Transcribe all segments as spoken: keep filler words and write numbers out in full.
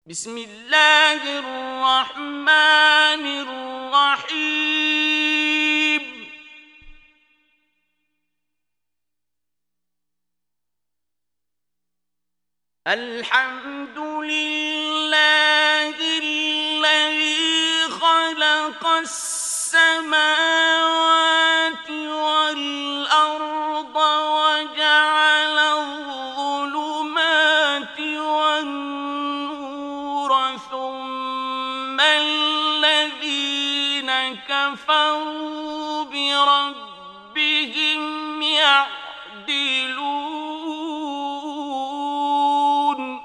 بسم الله الرحمن الرحيم. الحمد لله الذي خلق السماوات والأرض وجعل الظلمات والنور ثم الذين كفروا بربهم يعدلون.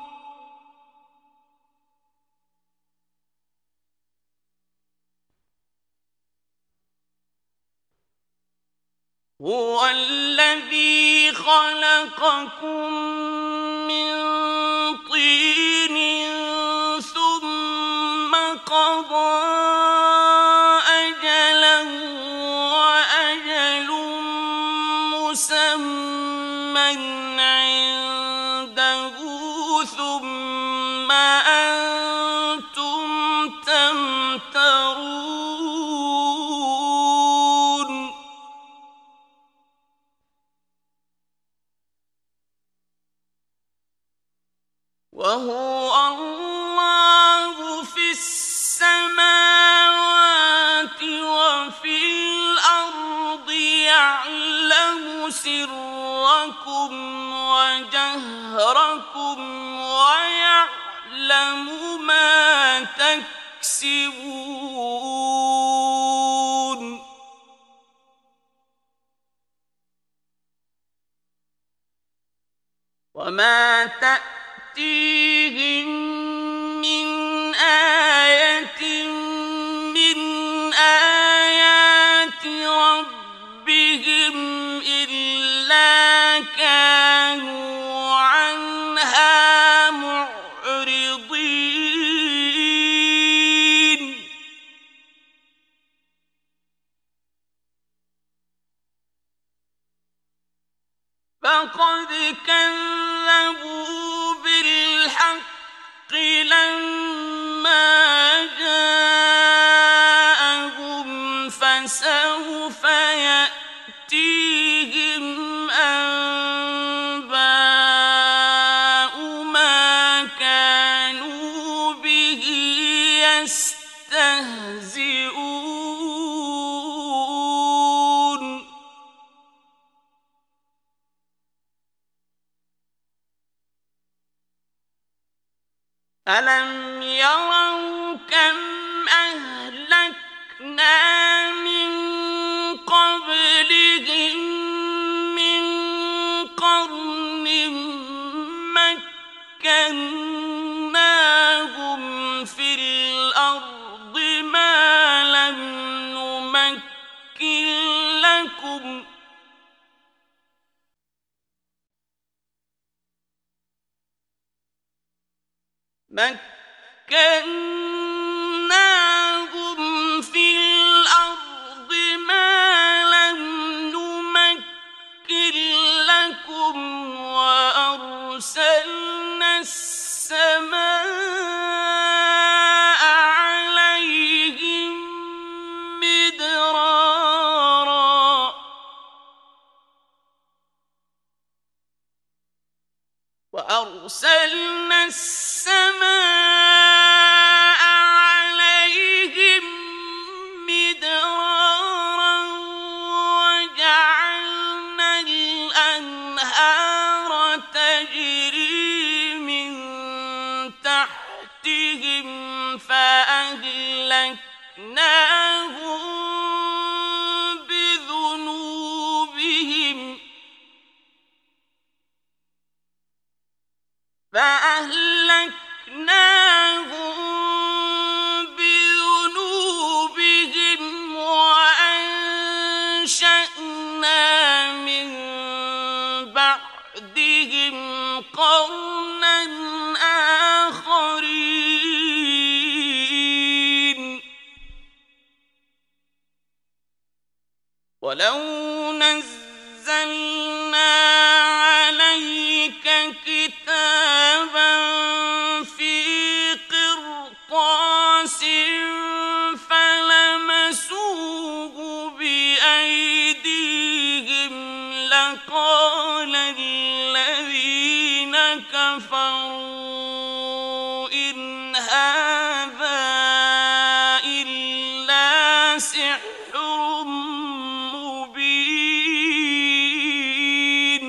هو الذي خلقكم من طين ثم قضى أجلا وأجل مسمى عنده ثم أنتم تمترون. وهو الله في السماوات وفي الأرض يعلم سركم وجهركم ويعلم ما تكسبون. وما تأتيهم من آية من آيات ربهم إلا كانوا عنها معرضين. فقد كذبوا بالحق لما جاءهم فسوف يأتيهم أنباء ما كانوا به يستهزئون. ألم يروا كم أهلكنا من قبلهم من قرن مكناهم في الأرض ما لم نمكن لكم مكناهم في الأرض ما لم نمكن لكم وأرسلنا السماء عليهم مدرارا وأرسلنا السماء عليهم مدرارا وجعلنا الأنهار تجري من تحتهم فأهلكناهم بذنوبهم فأهلكناهم بذنوبهم وأنشأنا من بعدهم قرنا آخرين. ولو نزلنا عليك كتابا في هَٰذَا إِلَّا سِحْرٌ مُّبِينٌ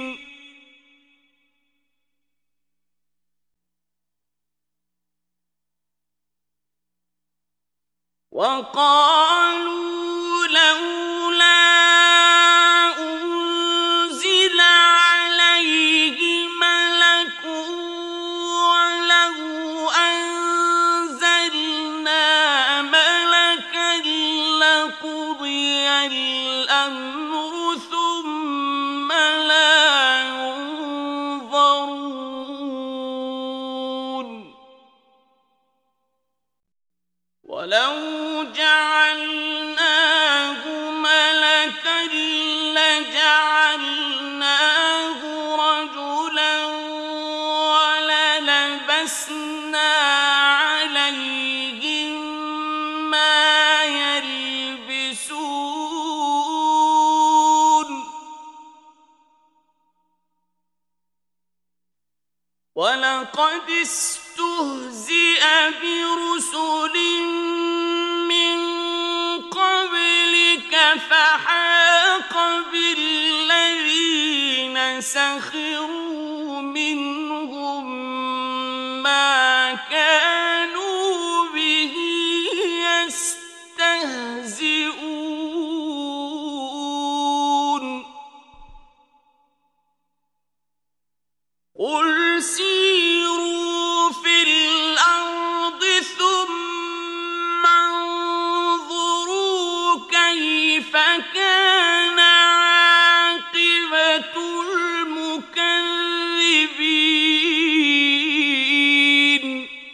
وَقَالُوا لَوْلَا أُنزِلَ عَلَيْهِ مَلَكٌ وَلَوْ أَنزَلْنَا مَلَكًا لَّقُضِيَ الْأَمْرُ ثُمَّ لَا يُنظَرُونَ وَلَوْ جَعَلْنَاهُ مَلَكًا لَّجَعَلْنَاهُ رَجُلًا وَلَلَبَسْنَا عَلَيْهِم مَّا يَلْبِسُونَ وَلَقَدِ اسْتُهْزِئَ بِرُسُلٍ مِّن قَبْلِكَ فَحَاقَ بِالَّذِينَ سَخِرُوا مِنْهُم مَّا كَانُوا بِهِ يَسْتَهْزِئُونَ قُلْ سِيرُوا فِي الْأَرْضِ ثُمَّ انظُرُوا كَيْفَ كَانَ عَاقِبَةُ الْمُكَذِّبِينَ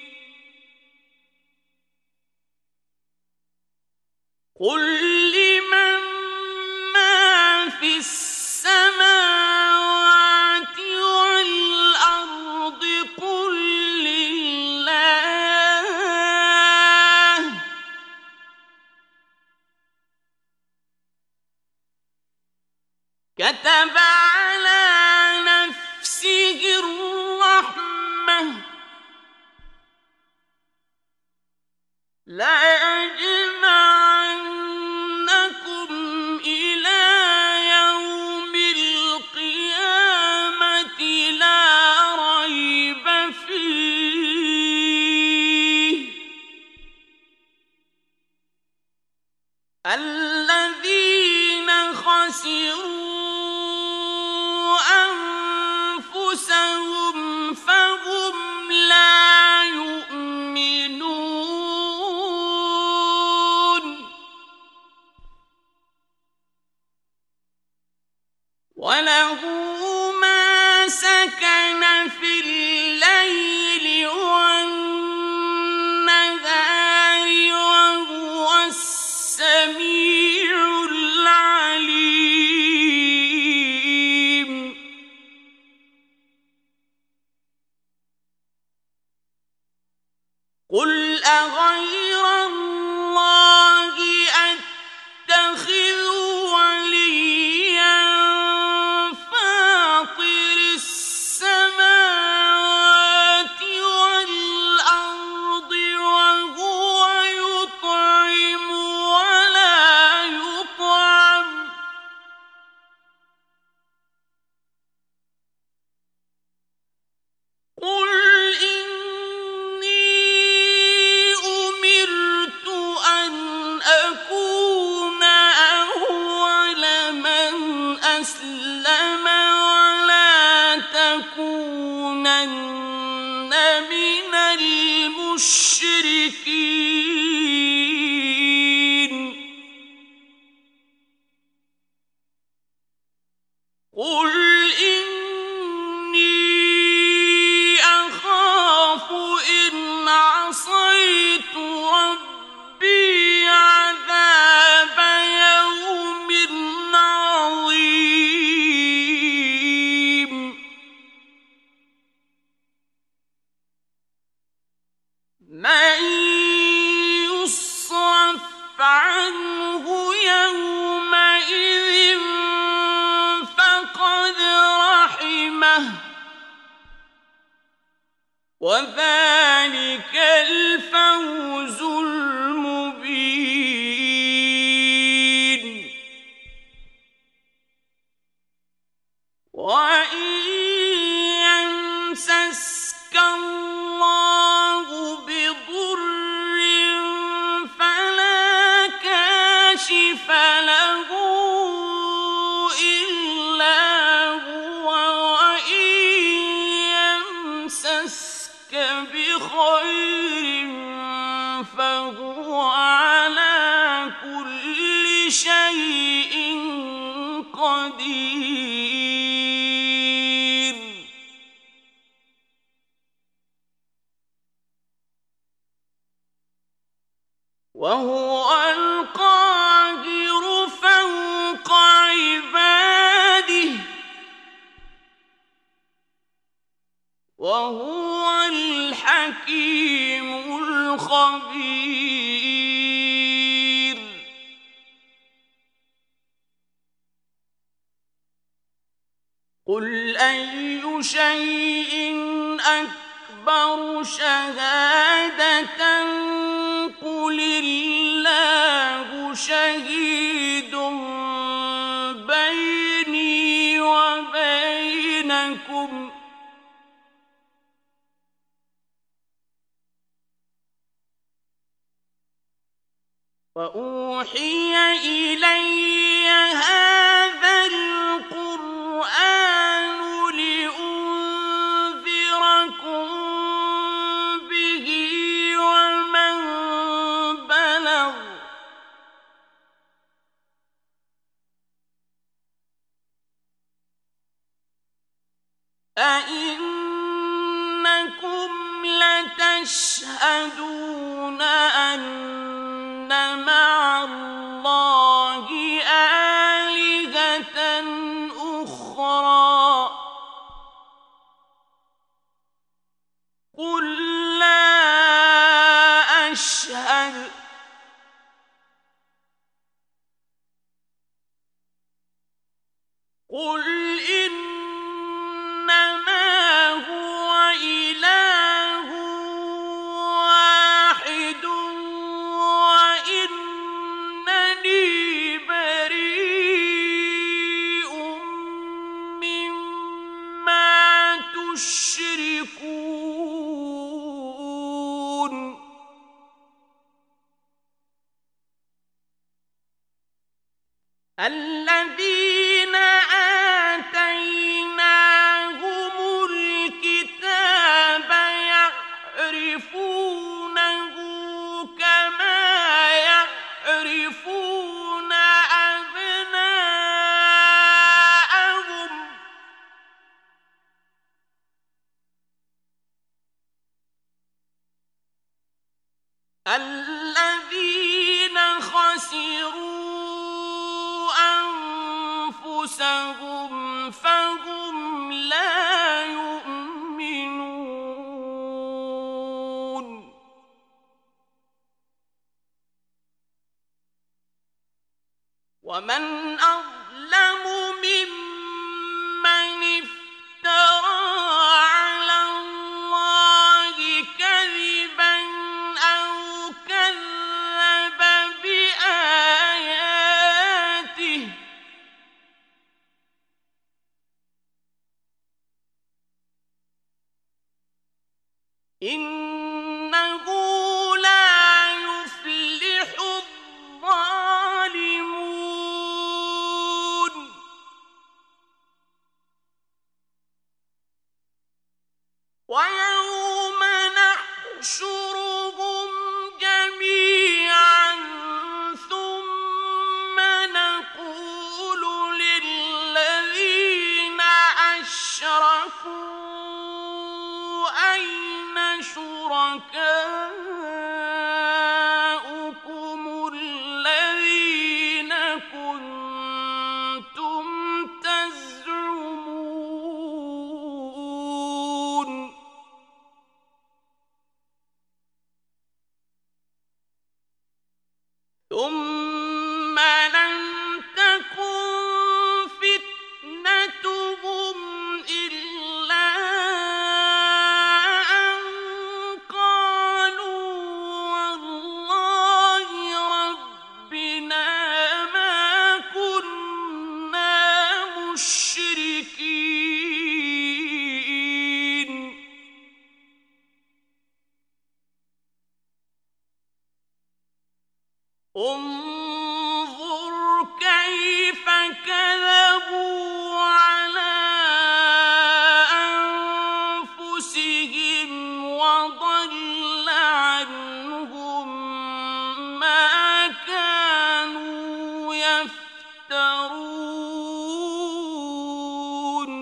قُل لِّمَن مَّا فِي السَّمَاوَاتِ وَالْأَرْضِ قُل لِّلَّهِ كَتَبَ عَلَىٰ نَفْسِهِ الرَّحْمَةَ لَيَجْمَعَنَّكُمْ إِلَىٰ يَوْمِ الْقِيَامَةِ لَا رَيْبَ فِيهِ الَّذِينَ خَسِرُوا أَنفُسَهُمْ فَهُمْ لَا يُؤْمِنُونَ وَلَهُ مَا سَكَنَ فِي اللَّيْلِ وَالنَّهَارِ وَهُوَ السَّمِيعُ الْعَلِيمُ قُلْ أَغَيْرَ اللَّهِ أَتَّخِذُ وَلِيًّا فَاطِرِ السَّمَاوَاتِ وَالْأَرْضِ وَهُوَ يُطْعِمُ وَلَا يُطْعَمُ قُلْ إِنِّي أُمِرْتُ أَنْ أَكُونَ أَوَّلَ مَنْ أَسْلَمَ وَلَا تَكُونَنَّ مِنَ الْمُشْرِكِينَ قُلْ إِنِّي أَخَافُ إِنْ عَصَيْتُ رَبِّي عَذَابَ يَوْمٍ عَظِيمٍ مَّن يُصْرَفْ عَنْهُ يَوْمَئِذٍ فَقَدْ رَحِمَهُ وَذَلِكَ الْفَوْزُ وهو القاهر فوق عباده وهو الحكيم الخبير. قل أي شيء أكبر شهادةً قل الله شهيد بيني وبينكم وأوحي إلي هذا القرآن لأنذركم به ومن بلغ أئنكم لتشهدون أن مع الله آلهة أخرى قل لا أشهد قل إنما هو إله واحد وإنني بريء مما تشركون. الذين آتيناهم الكتاب يعرفونه كما يعرفون أبناءهم الذين خسروا أنفسهم فهم لا يؤمنون. ومن أظلم ممن افترى على الله كذبا أو كذب بآياته إنه لا يفلح الظالمون. ويوم نحشرهم جميعا ثم نقول للذين أشركوا أين شركاؤكم الذين كنتم تزعمون ثم لم تكن فتنتهم إلا أن قالوا والله ربنا ما كنا مشركين. انظر كيف كذبوا على أنفسهم وضل عنهم ما كانوا يفترون.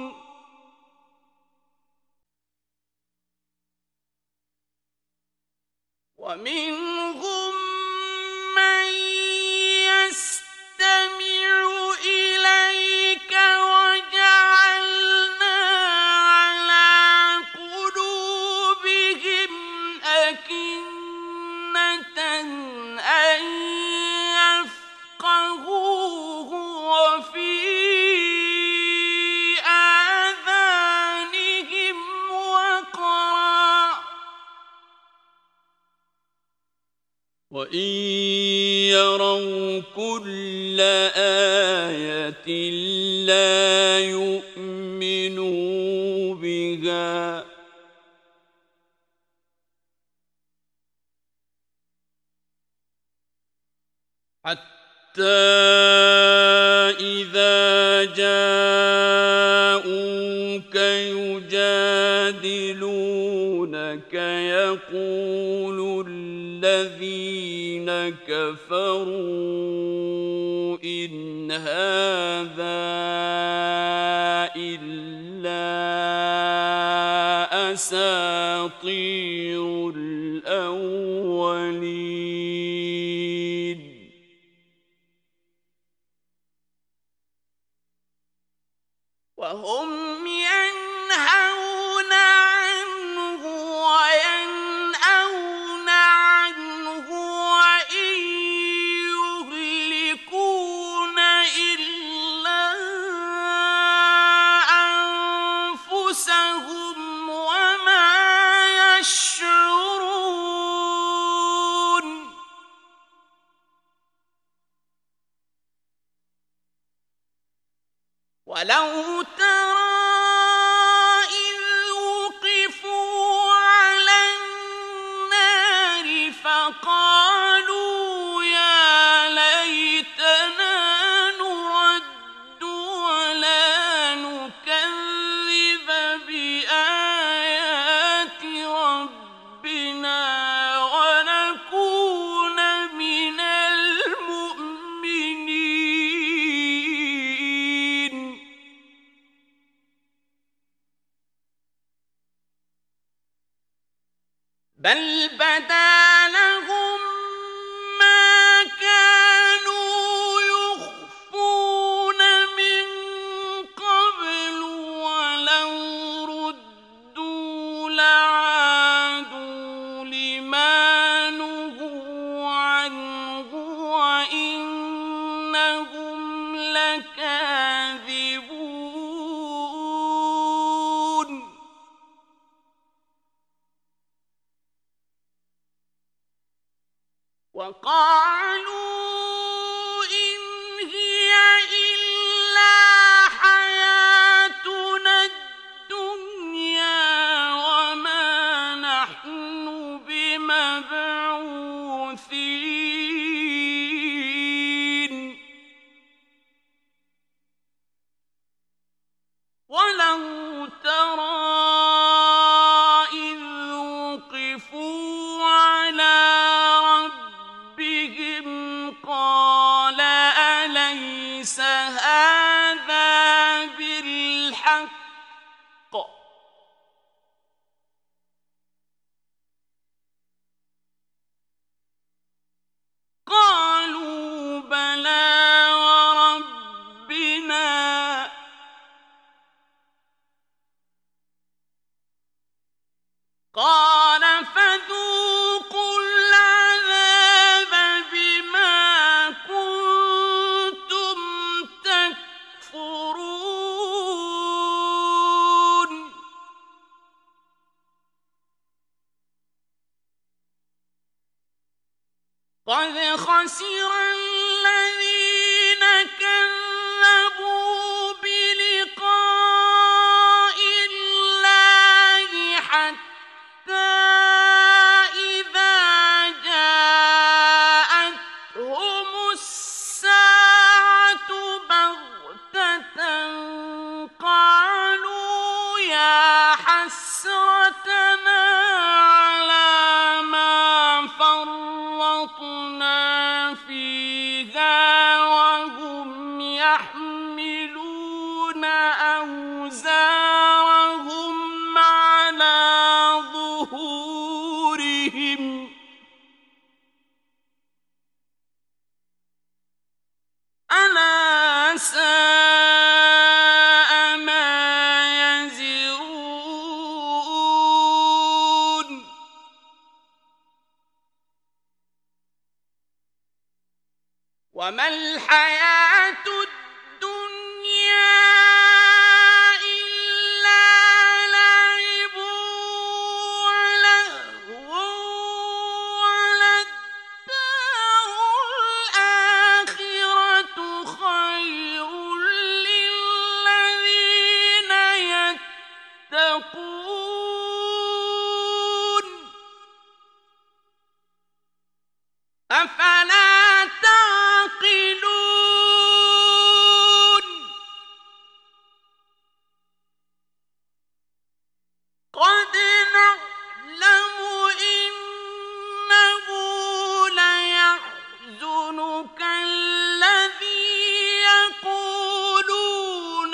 ومنهم وَإِن يَرَوْا كُلَّ آيَةٍ لَّا يُؤْمِنُوا بِهَا حَتَّى إِذَا جَاءُوكَ يُجَادِلُونَكَ يَقُولُ الَّذِينَ كَفَرُوا إِنْ هَذَا إِلَّا أَسَاطِيرُ الْأَوَّلِينَ وَهُمْ يَنْهَوْنَ عَنْهُ وَيَنْأَوْنَ عَنْهُ وَإِنْ يُهْلِكُونَ إِلَّا أَنفُسَهُمْ وَمَا يَشْعُرُونَ وَلَوْ تَرَىٰ إِذْ وُقِفُوا عَلَى النَّارِ فَقَالُوا يَا لَيْتَنَا نُرَدُّ وَلَا نُكَذِّبَ بِآيَاتِ رَبِّنَا وَنَكُونَ مِنَ الْمُؤْمِنِينَ بَلْ بَدَا لَهُم مَّا كَانُوا يُخْفُونَ مِن قَبْلُ وَلَوْ رُدُّوا لَعَادُوا لِمَا نُهُوا عَنْهُ وَإِنَّهُمْ لَكَاذِبُونَ وَقَالُوا إِنْ هِيَ إِلَّا حَيَاتُنَا الدُّنْيَا وَمَا نَحْنُ بِمَبْعُوثِينَ وَلَوْ تَرَىٰ إِذْ وُقِفُوا عَلَىٰ رَبِّهِمْ قَالَ أَلَيْسَ هَٰذَا بِالْحَقِّ ۖ قَالُوا بَلَىٰ وَرَبِّنَا قَالَ فَذُوقُوا الْعَذَابَ بِمَا كُنتُمْ تَكْفُرُونَ قَدْ خَسِرَ الَّذِينَ كَذَّبُوا بِلِقَاءِ اللَّهِ حَتَّىٰ إِذَا جَاءَتْهُمُ السَّاعَةُ بَغْتَةً قَالُوا يَا حَسْرَتَنَا عَلَىٰ مَا فَرَّطْنَا فِيهَا وَهُمْ يَحْمِلُونَ أَوْزَارَهُمْ عَلَىٰ ظُهُورِهِمْ أَلَا سَاءَ مَا يَزِرُونَ وَمَا الْحَيَاةُ الدُّنْيَا إِلَّا لَعِبٌ وَلَهْوٌ وَلَذَّةٌ أفلا تعقلون قد نعلم إنه ليحزنك الذي يقولون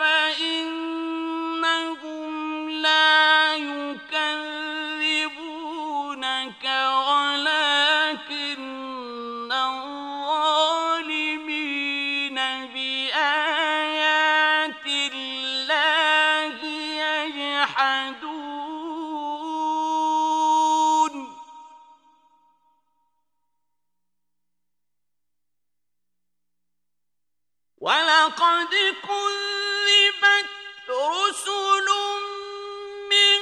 فإنهم لا يكذبونك ولكن الظالمين بآيات الله يجحدون ولقد كذبت رسل من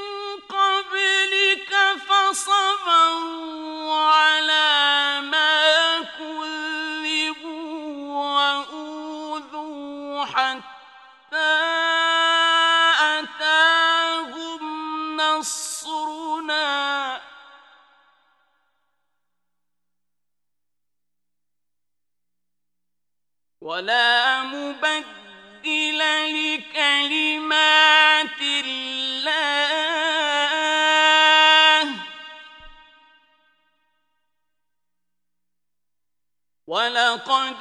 قبلك فصبروا على ما كذبوا وأوذوا حتى أتاهم نصرنا ولا مبدل لكلمات الله ولقد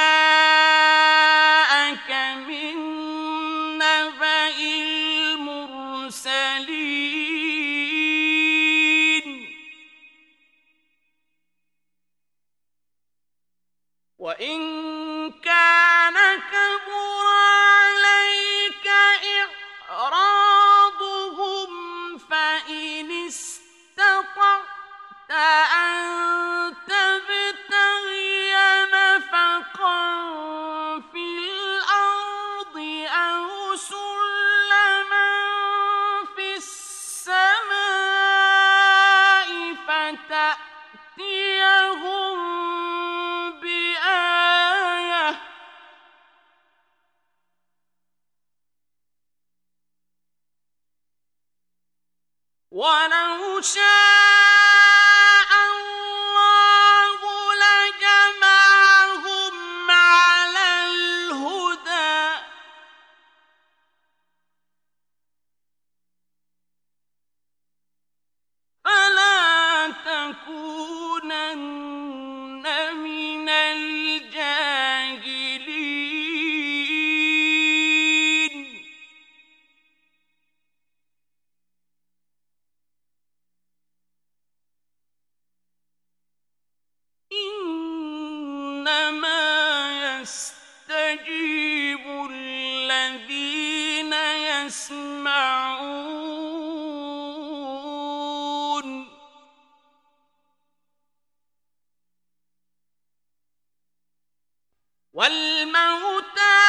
جاءك من نبأ المرسلين وإن كان كبر عليك إعراضهم فإن استطعت أن تبتغي نفقا في الأرض أو سلما في السماء فتأتيهم بآية ولو شاء الله لجمعهم على الهدى فلا تكونن من الجاهلين إنما يستجيب الذين يسمعون والموتى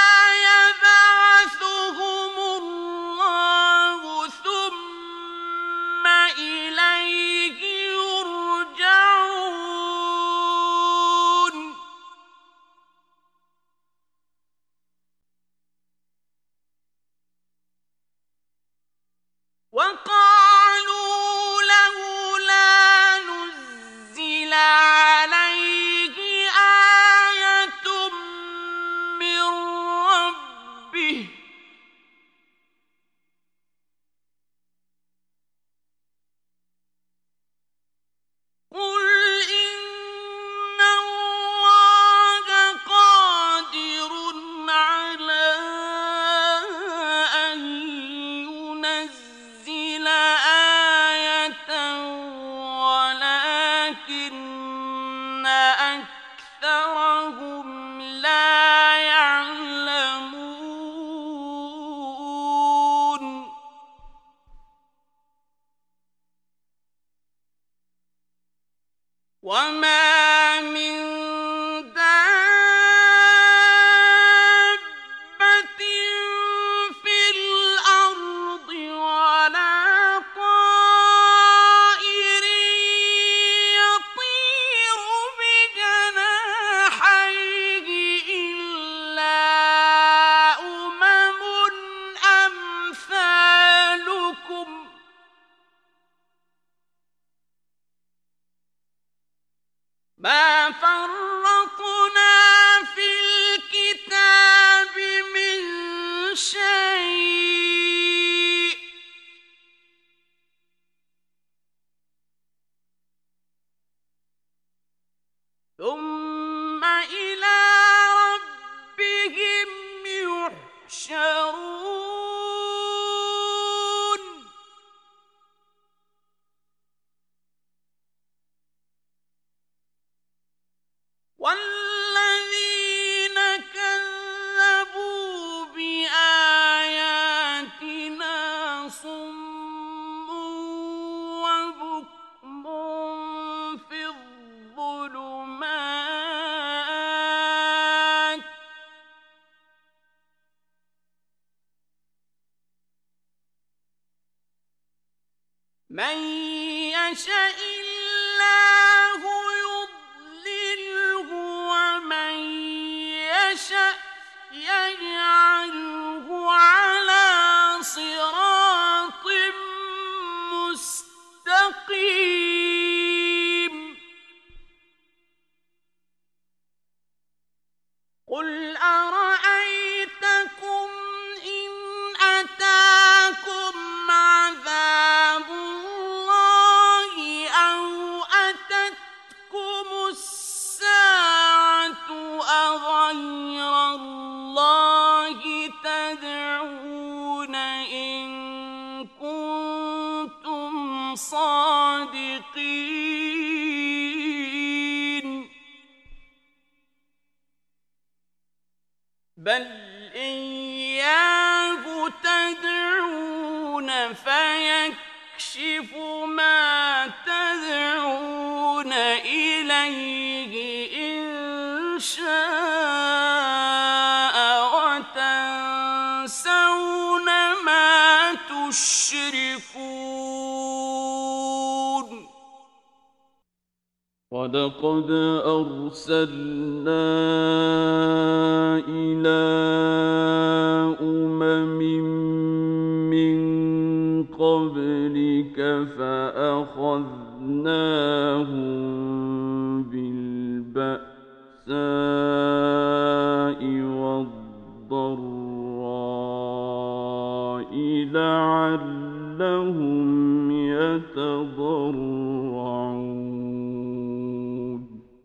يبعثهم الله ثم إليه يرجعون وقالوا لولا نزل عليه آية من ربه قل إن الله قادر على أن ينزل آية ولكن أكثرهم لا يعلمون وما من دابة في الأرض ولا طائر يطير بجناحيه إلا أمم أمثالكم ما فرطنا في الكتاب من شيء ثم إلى ربهم يحشرون والذين كذبوا بآياتنا صم وبكم في الظلمات من يشاء الله يضلله ومن يشاء يجعله على صراط مستقيم قل أرأيتكم إن أتاكم عذاب الله أو أتتكم الساعة أغير الله تدعون إن كنتم صادقين بل إياه تدعون فيكشف ما تدعون إليه إن شاء وتنسون ما تشركون ولقد أرسلنا إلى أمم من قبلك فأخذناهم بالبأساء والضراء لعلهم يتضرعون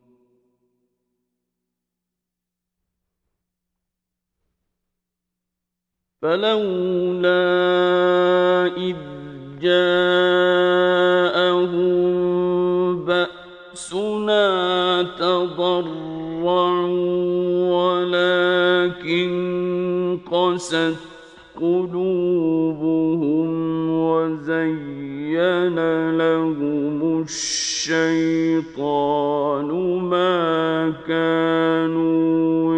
فلولا إذ جاءهم بأسنا تضرعوا ولكن قست قلوبهم وزين لهم الشيطان ما كانوا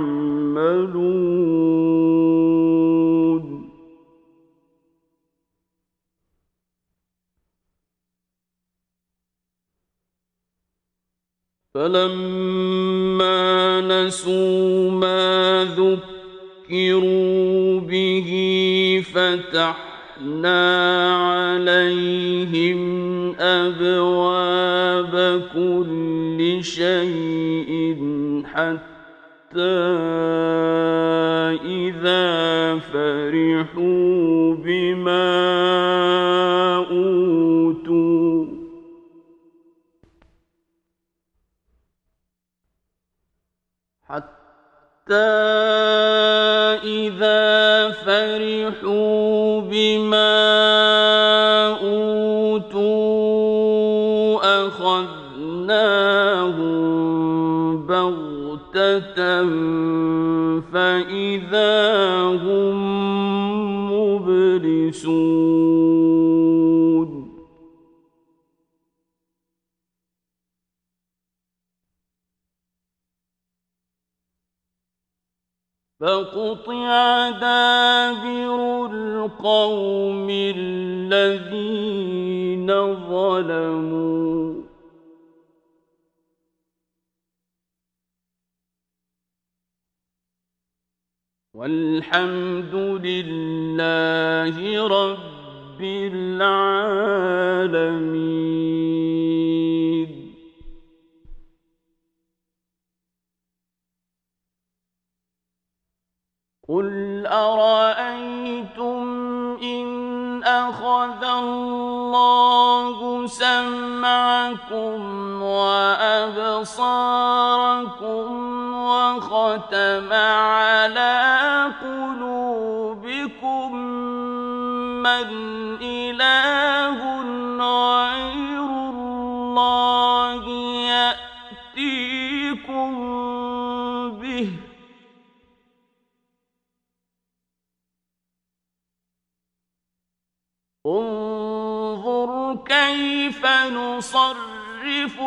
يعملون فلما نسوا ما ذكروا به فتحنا عليهم أبواب كل شيء حتى إذا فرحوا بما أوتوا حتى إذا فرحوا بما أوتوا أخذناهم بغتة فإذا هم مبلسون فقطع دابر القوم الذين ظلموا والحمد لله رب العالمين. وأبصاركم وختم على قلوبكم من إله غير الله يأتيكم به انظر كيف نصرف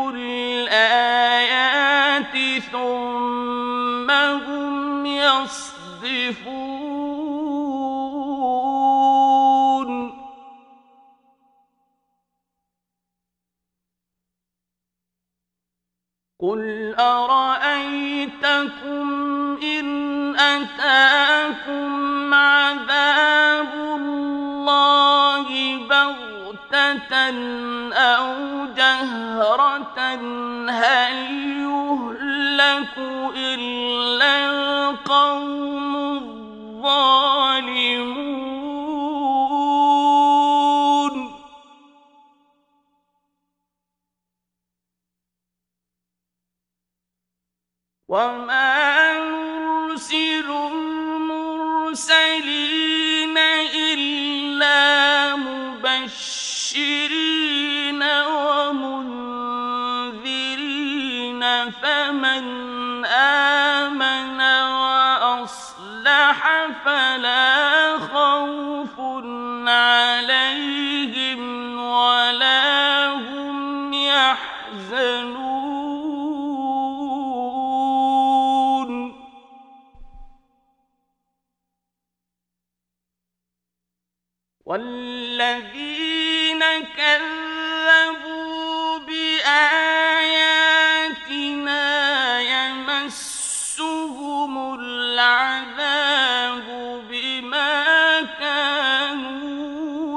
الآيات ثم هم يصدفون قل أرأيتكم إن أتاكم عذاب الله بغتة أو جهرة هل يهلك إلا القوم الظالمون وما نرسل المرسلين إلا مبشرين ومنذرين فمن آمن وأصلح فلا خوف عليهم ولا هم يحزنون والذين كذبوا بآياتنا يمسهم العذاب بما كانوا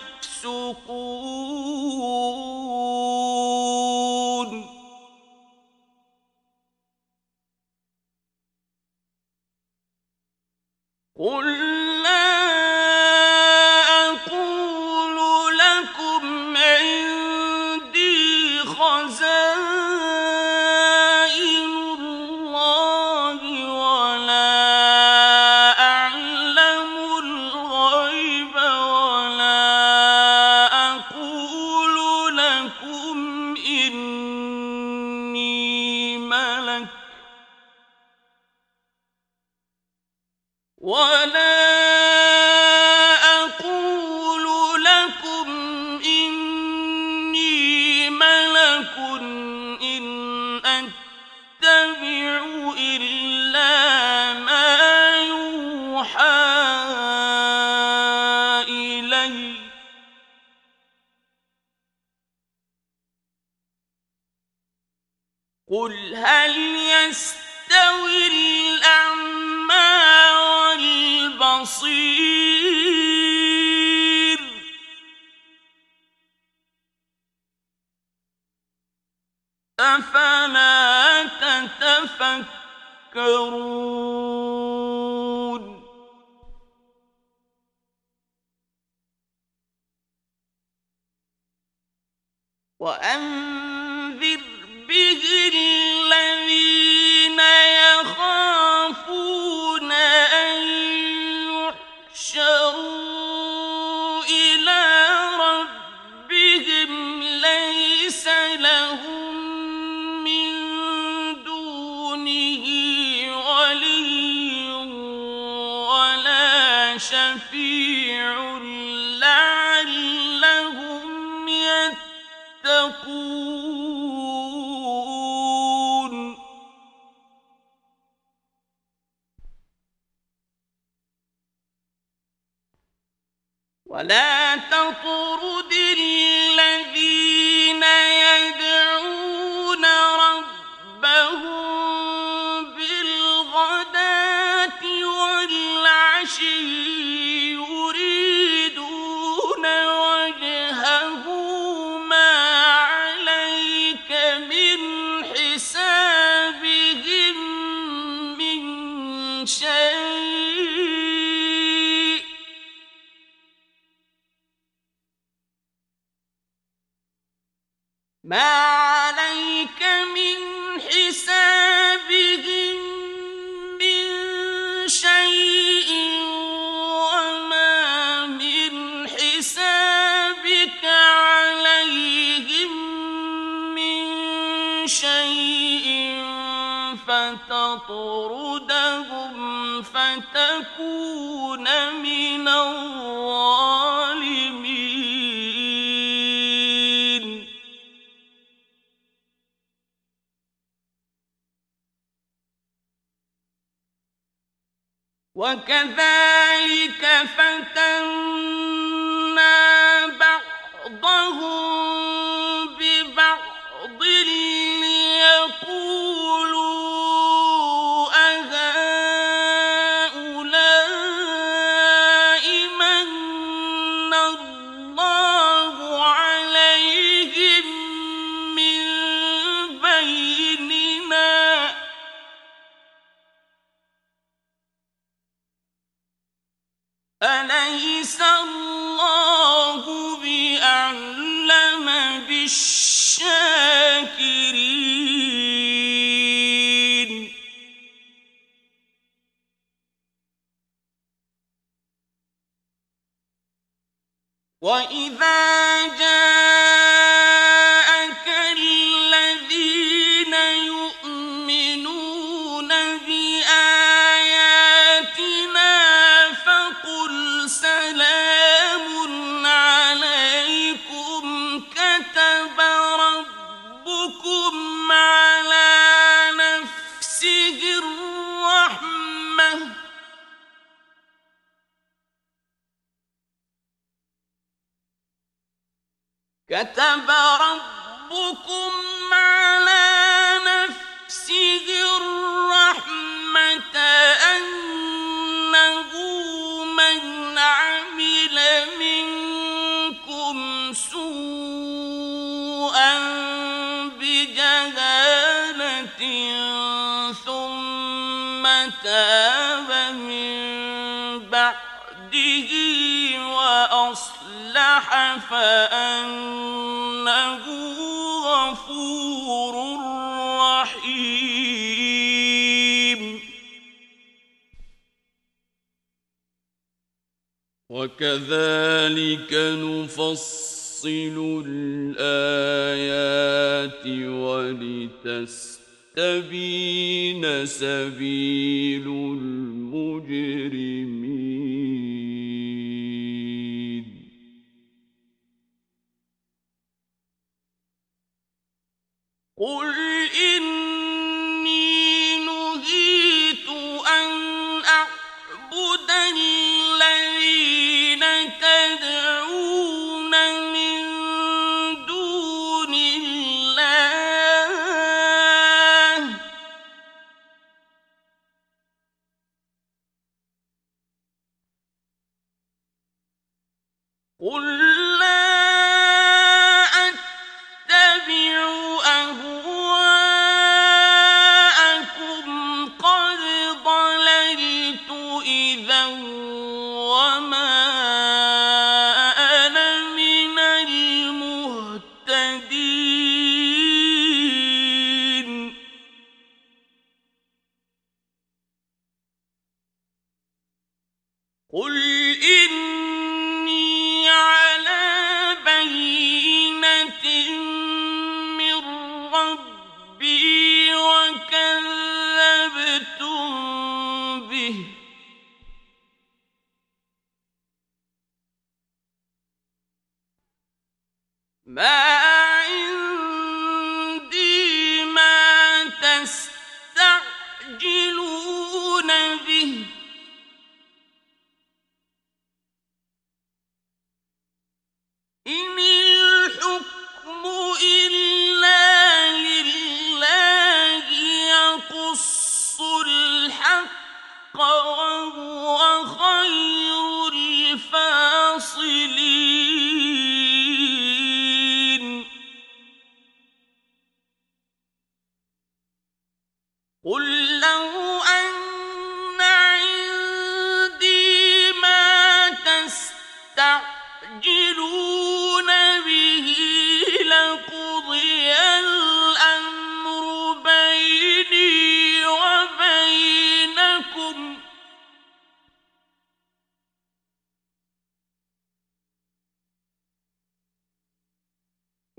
يفسقون قل قل هل يستوي الأعمى والبصير أفلا تتفكرون وأنذر به الذين يخافون أن يحشروا إلى ربهم ليس لهم من دونه ولي ولا شفيع لعلهم يتقون ولا تطرد الذين يدعون ربهم بالغداة والعشي يريدون وجهه ما عليك من حسابهم من شيء حسابهم من شيء وما من حسابك عليهم من شيء فتطردهم فتكون من الظالمين. وكذلك فتنا بعضهم ببعض ليقولوا أهؤلاء من الله عليهم من بيننا أليس الله بأعلم بالشاكرين. وإذا جاءك الذين يؤمنون بآياتنا فقل سلام عليكم كتب ربكم على نفسه الرحمة كتب ربكم على نفسه الرحمة أنه من عمل منكم سوءا بجهالة ثم تاب من بعده وأصلح فأنه غفور رحيم. وكذلك نفصل الآيات ولتستبين سبيل المجرمين. قل إني نهيت أن أعبد الذين تدعون من دون الله قل لا أتبع أهواءكم قد ضللت إذا وما أنا من المهتدين. قل إني على بينة من ربي وكذبتم به ما عندي ما تستعجلون به إن الحكم إلا لله يقص الحق وهو خير الفاصلين. قل لو أن عندي ما تستعجلون به لقضي الأمر بينكم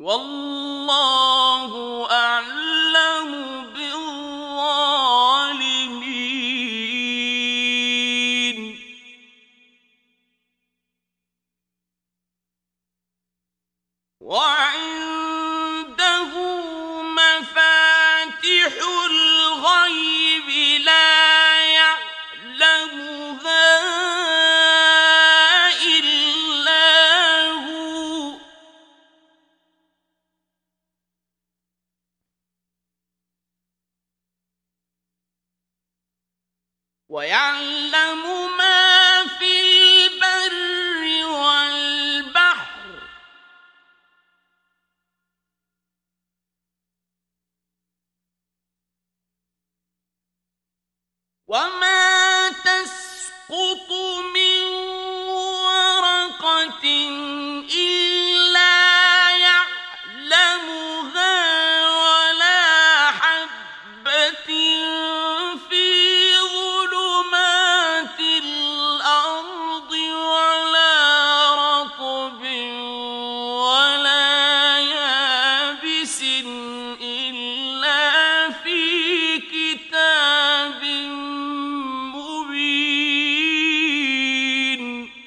والله أعلم بالظالمين وعنده مفاتح الغيب لا يعلمها إلا هو ويعلم ما في البر والبحر وما تسقط من ورقة إلا يعلمها ولا حبة في ظلمات الأرض ولا رطب ولا يابس إلا في كتاب مبين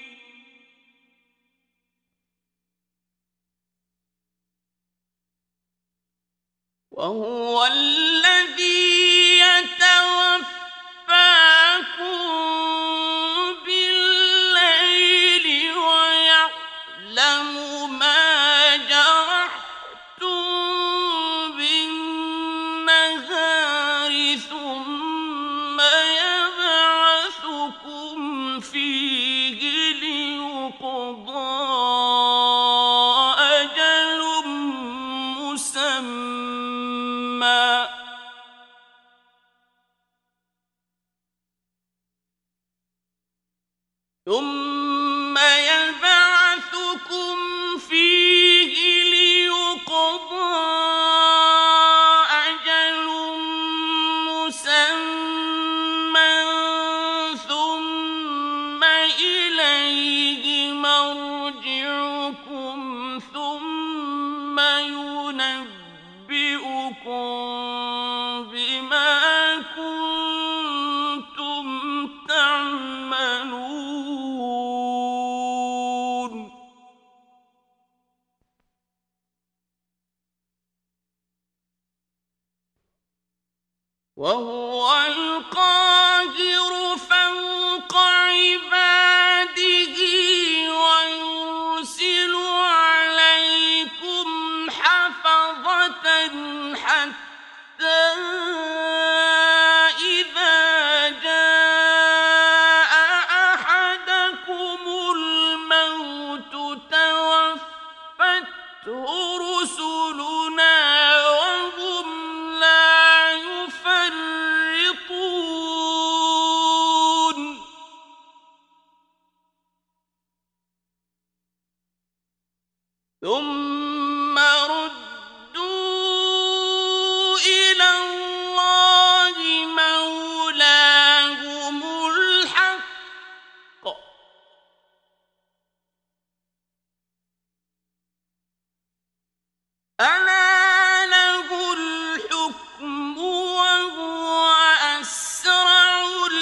وهو الذي يتوفاكم بالليل ويعلم ما جرحتم بالنهار ثم يبعثكم فيه ليقضى أجل مسمى ثم يبعثكم فيه ليقضى أجل مسمى ثم إليه مرجعكم ثم ينبئكم بما كنتم تعملون وهو القاهر فوق عباده ويرسل عليكم حفظة حتى إذا جاء أحدكم الموت توفته رسلنا وهم لا يفرطون ثم ردوا إلى الله مولاهم الحق ألا له الحكم وهو أسرع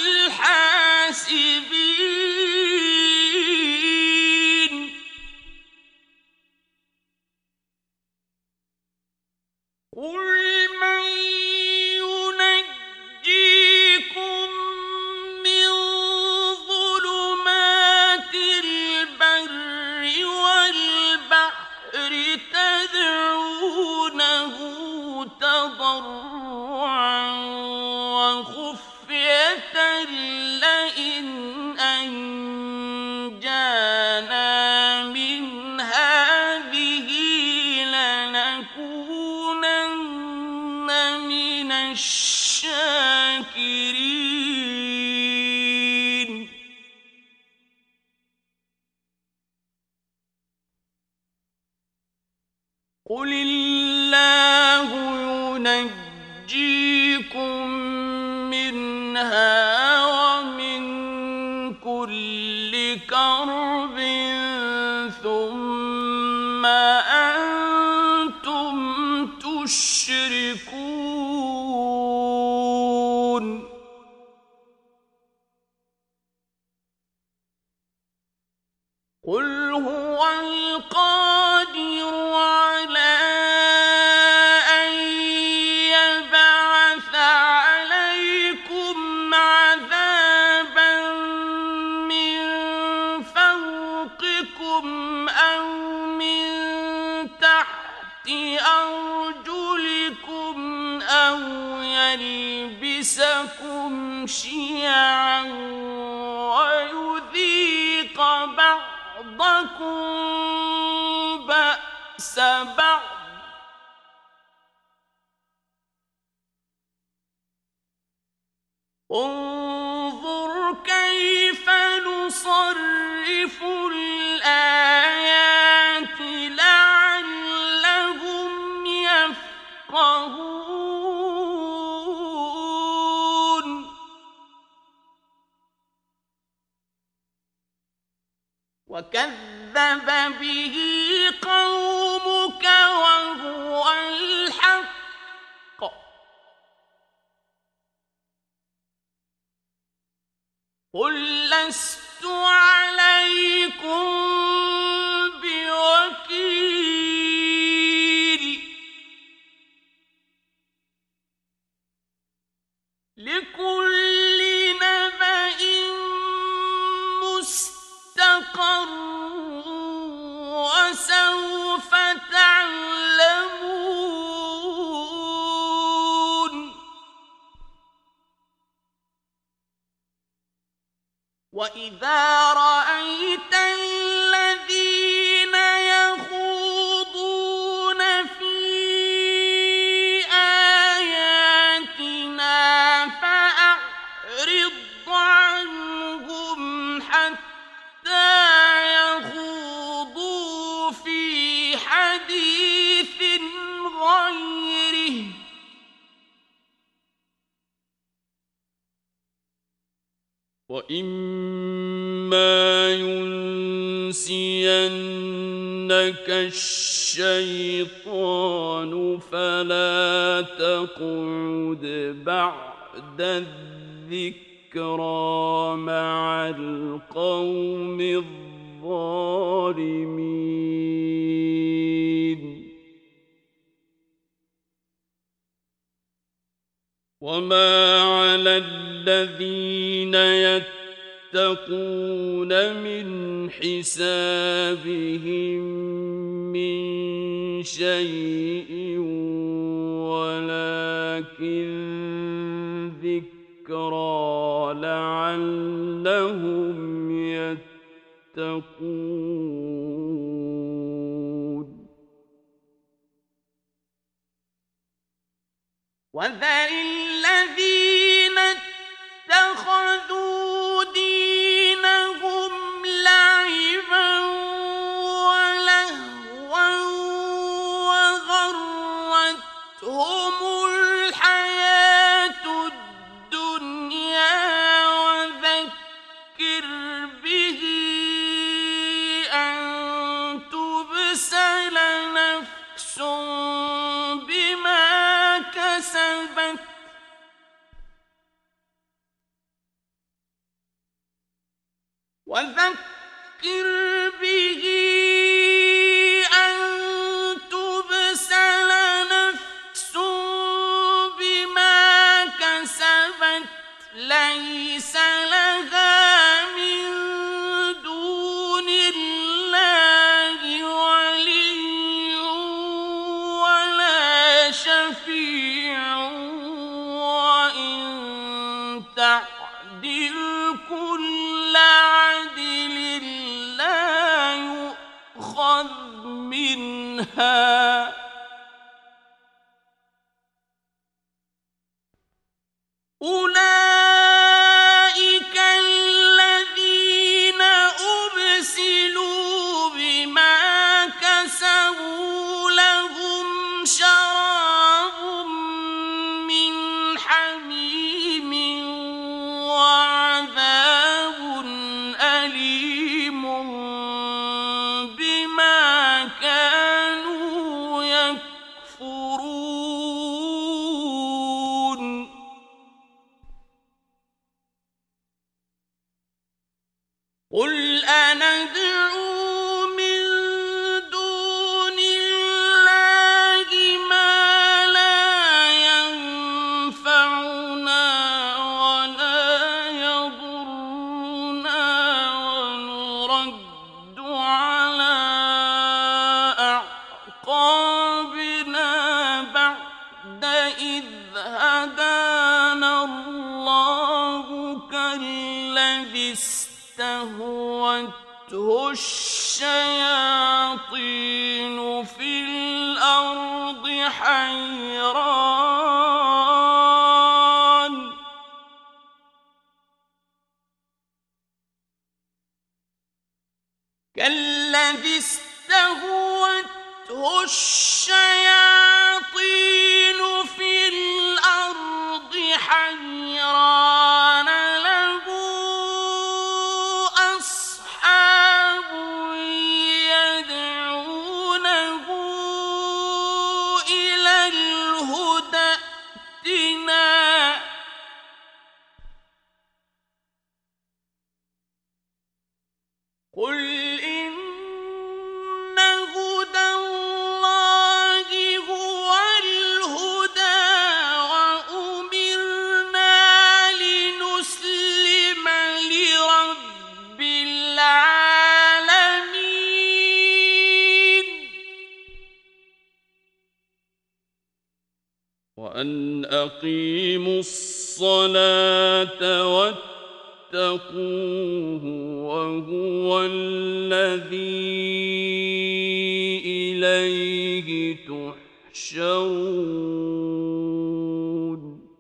الحاسبين قل من ينجيكم من ظلمات البر والبحر تدعونه تضرعا وخفية لئن أنجانا من هذه لنكونن من الشاكرين قل الله ينجيكم منها ومن كل كرب ثم أنتم يشركون قل هو القادر على أن يبعث عليكم عذابا من فوقكم أو من تحت أرجلكم أو يلبسكم شيعا ويذيق بعضكم بأس بعض انظر كيف نصرف الآيات لعلهم يفقهون وكذب به قومك وهو الحق قل لست عليكم بوكيل لكل نبأ مستقر وسوف تعلمون وإذا رأيت الذين يخوضون في آياتنا فأعرض عنهم حتى يخوضوا في حديث غيره وإما ينسينك الشيطان فلا تقعد بعد الذكرى مع القوم الظالمين وما على الذين يتقون من حسابهم من شيء ولكن ذكرى لعلهم يتقون وذر الذين اتخذوا دينهم لعبا ولهوا وغرتهم الحياة الدنيا وذكر به أن تبسل نفس بما كسبت وذكر به أن تبسل نفس بما كسبت ليس لها من دون الله ولي ولا شفيع وإن تعدل كل عدل لا يؤخذ منها أولئك الذين أبسلوا بما كسبوا لهم شراب من حميم وعذاب أليم بما كانوا يكفرون قل أندعو من دون الله ما لا ينفعنا ولا يضرنا ونرد على أعقابنا بعد إذ هدانا الله كالذي استهوته الشياطين في الأرض حيران كالذي استهوته الشياطين في الأرض حيران له أصحاب يدعونه إلى الهدى ائتنا قل إن هدى الله هو الهدى وأمرنا لنسلم لرب العالمين وأن أقيموا الصلاة واتقوه وهو الذي إليه تحشرون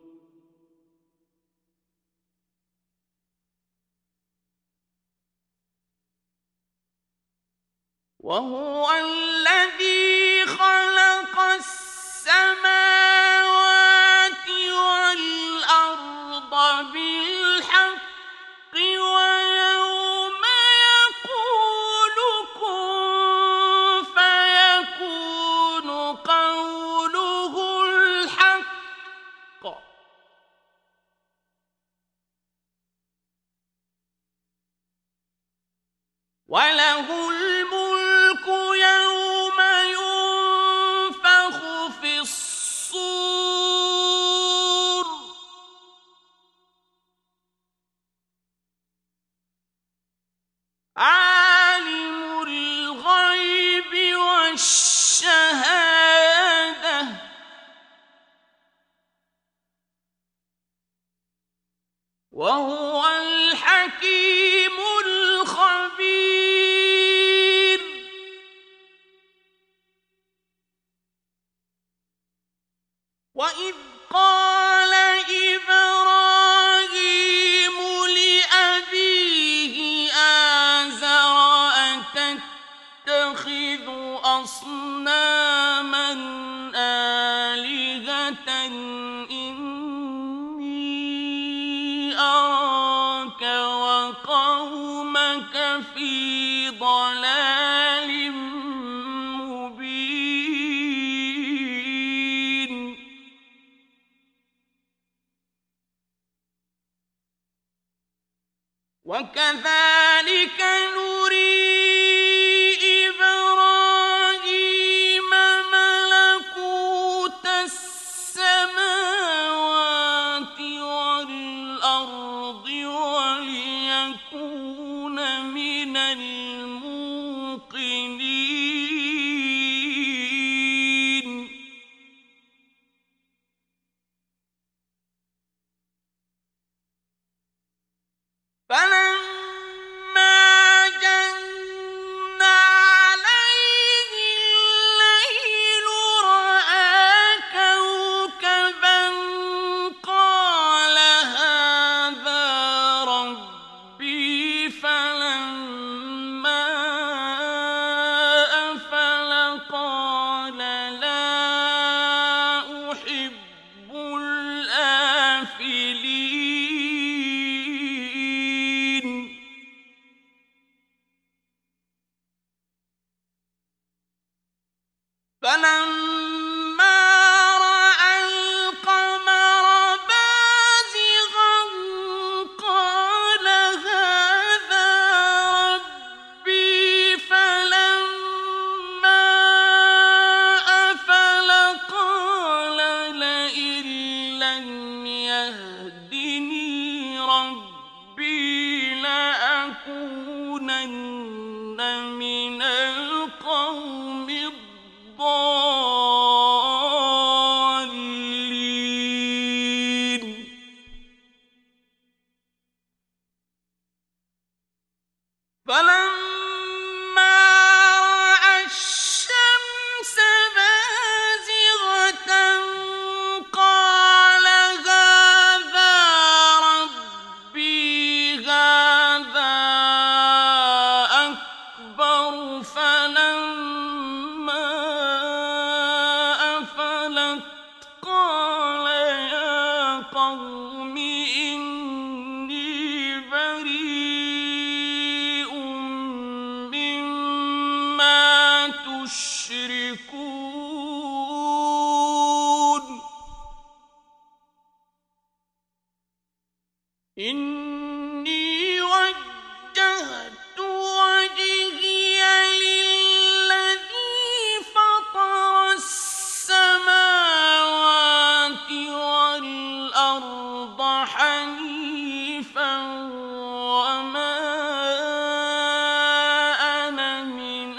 وهو الذي خلق السماوات والأرض بالحق ويوم يقول كن فيكون قوله الحق وله الملك يوم ينفخ في الصور عالم الغيب والشهادة وهو الحكيم الخبير وإذ قال إبراهيم لأبيه آزر أتتخذ أصناما آلهة إني أراك وقومك في ضلال مبين وكذلك نري إبراهيم ملكوت السماوات والأرض وليكون من الموقنين فلما جن عليه الليل رأى كوكبا قال هذا ربي فلما أفل قال لا أحب الآفلين إني بريء مما تشركون إني وجهت وجهي للذي فطر السماوات والأرض حنيفا وما أنا من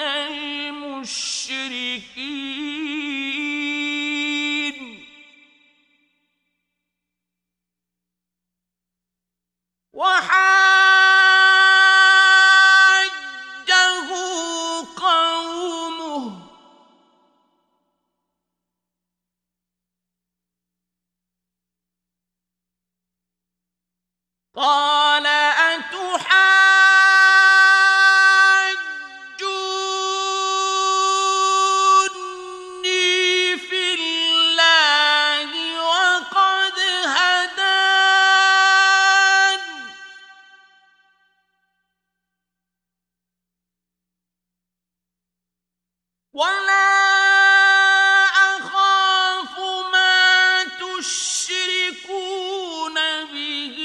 المشركين وحاجه قومه قال أتحاجوني في الله وقد هدان ولا أخاف ما تشركون به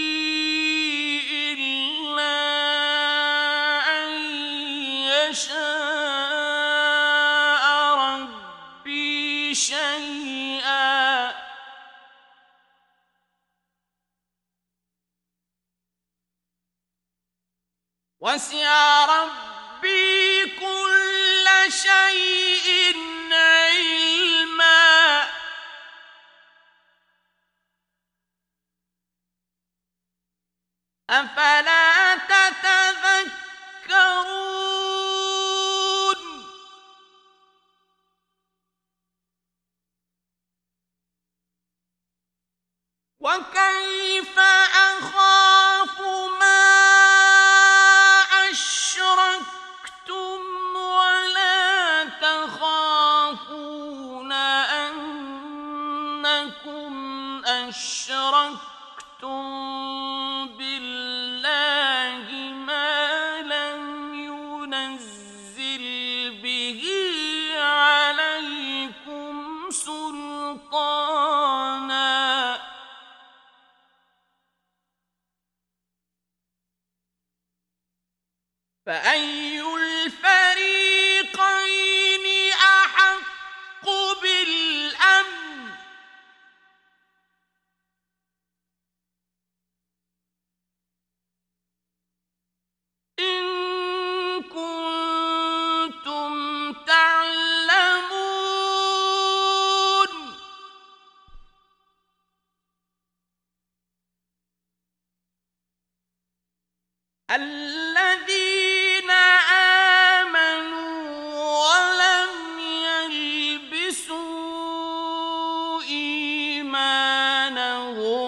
إلا أن يشاء ربي شيئا وسع ربي كل شيء علما أفلا تتذكرون وكيف أخاف ما أشركتم ولا تخافون أنكم أشركتم بالله ما لم ينزل به عليكم سلطانا فأي الفريقين أحق بالأمن إن كنتم تعلمون الذين آمنوا ولم يلبسوا إيمانهم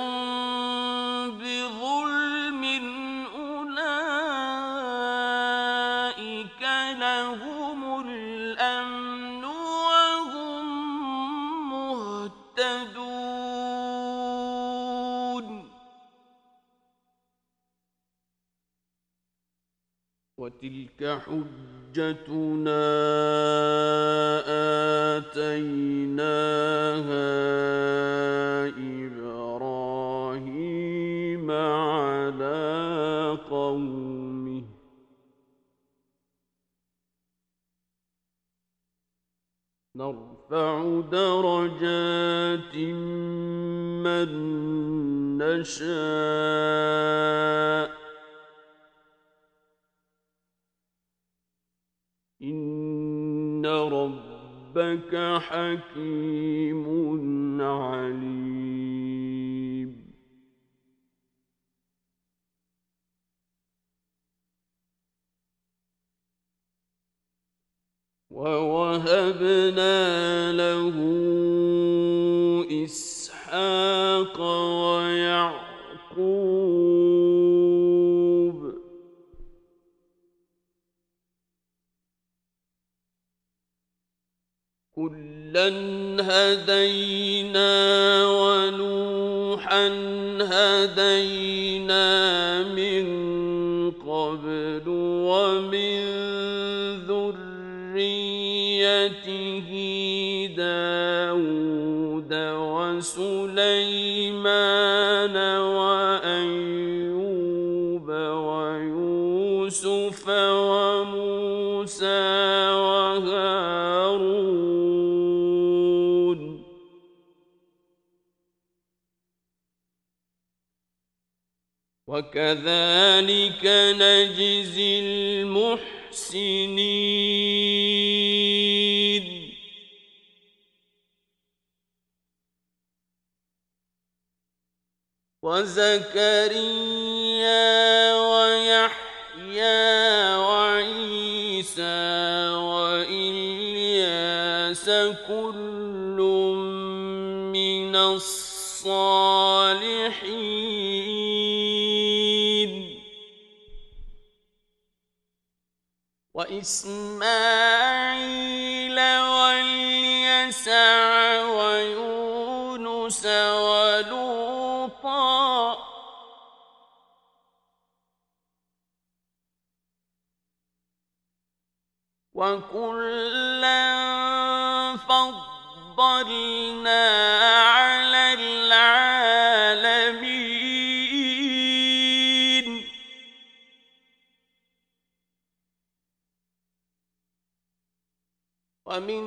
بظلم أولئك لهم الأمن وهم مهتدون وتلك حجتنا آتيناها إبراهيم على قومه نرفع درجات من نشاء إن ربك حكيم عليم ووهبنا له إسحاق ويعقوب كلا هدينا ونوحا هدينا من قبل ومن ذريته داود وسليمان وأيوب ويوسف وموسى وهارون وكذلك نجزي المحسنين وزكريا ويحيى وعيسى وإلياس كل من الصالحين وإسماعيل واليسع ويونس ولوطا وكلا فضلنا على العالمين ومن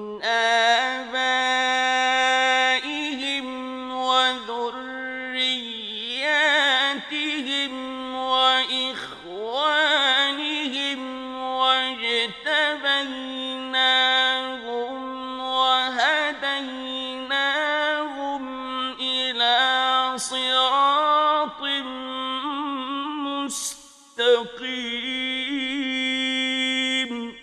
آبائهم وذرياتهم وإخوانهم واجتبيناهم وهديناهم إلى صراط مستقيم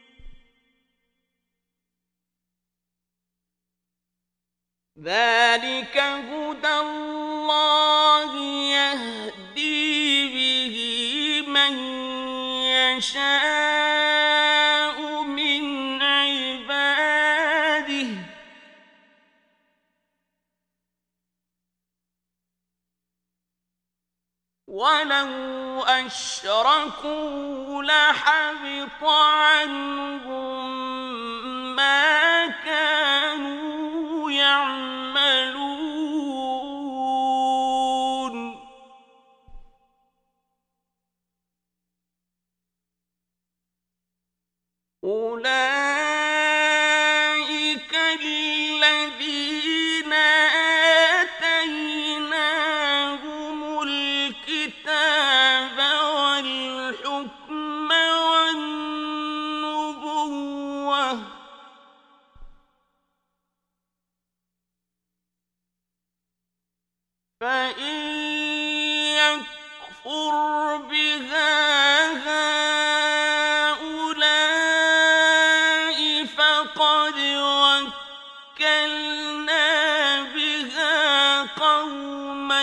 ذلك هدى الله يهدي به من يشاء من عباده ولو أشركوا لحبط عنهم ما كانوا يعملون أولئك الذين آتيناهم الكتاب والحكم والنبوة فإن يكفر بها هؤلاء فقد وكلنا بها قوما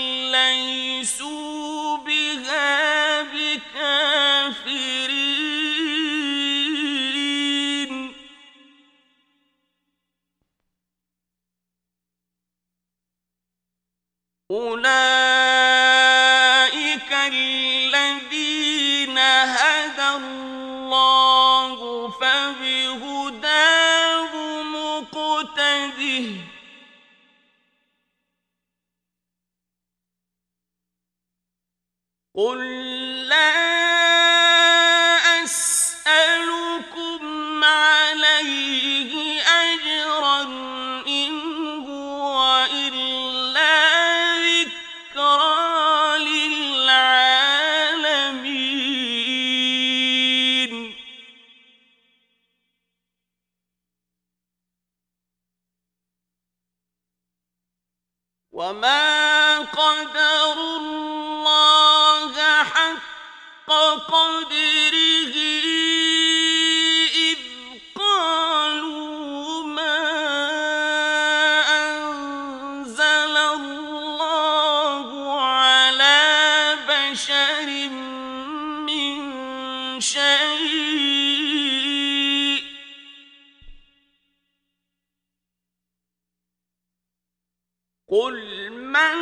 ليسوا بها بكافرين أولئك الذين هدى الله فبهداه مقتده قل لا أسألكم عليه أجرا إن هو إلا ذكرى للعالمين وما قدروا الله حق قدره إذ قالوا ما أنزل الله على بشر من شيء قل من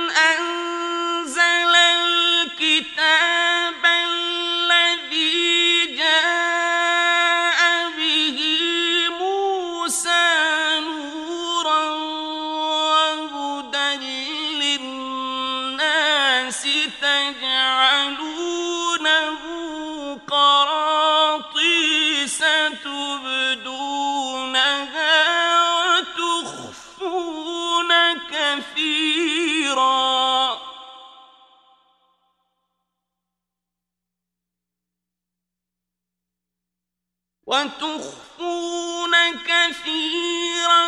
أنزل الكتاب الذي جاء به موسى نورا وهدى للناس تجعلونه قراطيس تبدونها وتخفون كثيرا وتخفون كثيرا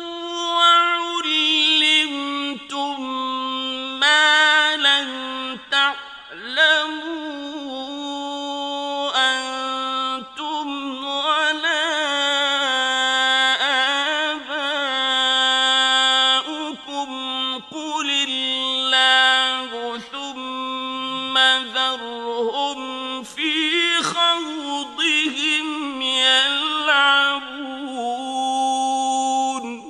وعلمتم ما لم تعلموا أنتم ولا آباؤكم قل الله ثم ذرهم في خوضهم يلعبون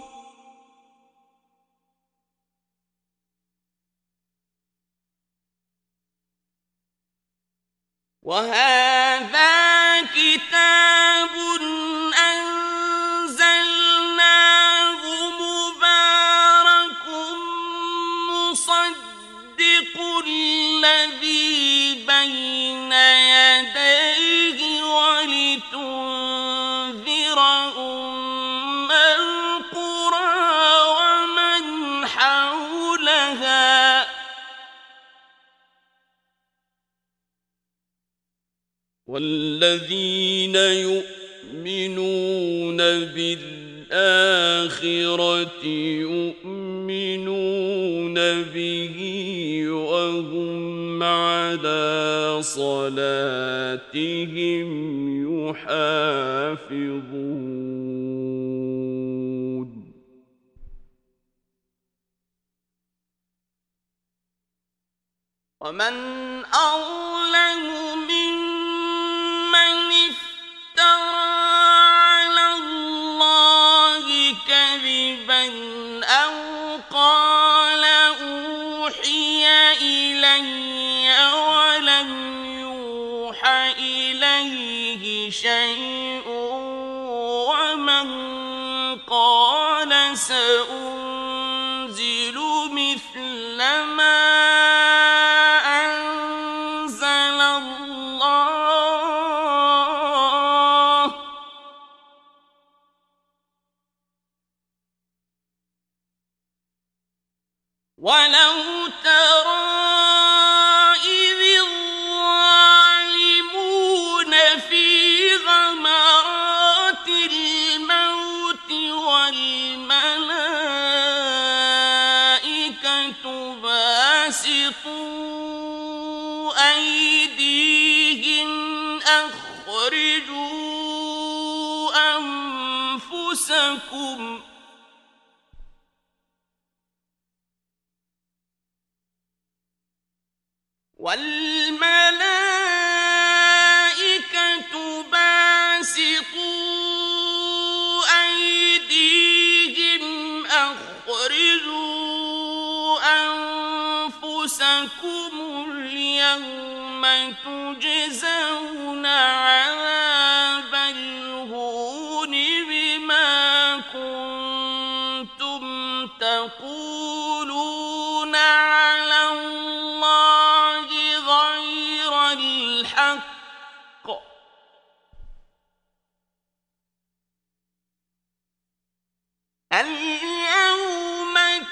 وهذا كتاب أنزلناه مبارك مصدق الذي بين يديه ولتنذر أم القرى ومن حولها والذين يؤمنون بالآخرة يؤمنون به وهم على صلاتهم يحافظون ومن أظلم ممن افترى على الله كذبا أو قال أوحي إلي ولم يوحى إليه شيء ومن قال سأنزل مثل ما أنزل الله ولو ترى إذ الظالمون في غمرات الموت والملائكة باسطوا أيديهم أخرجوا أنفسكم والملائكة باسطوا أيديهم أخرجوا أنفسكم اليوم تجزون عذاب الهون بما كنتم تقولون على الله غير الحق اليوم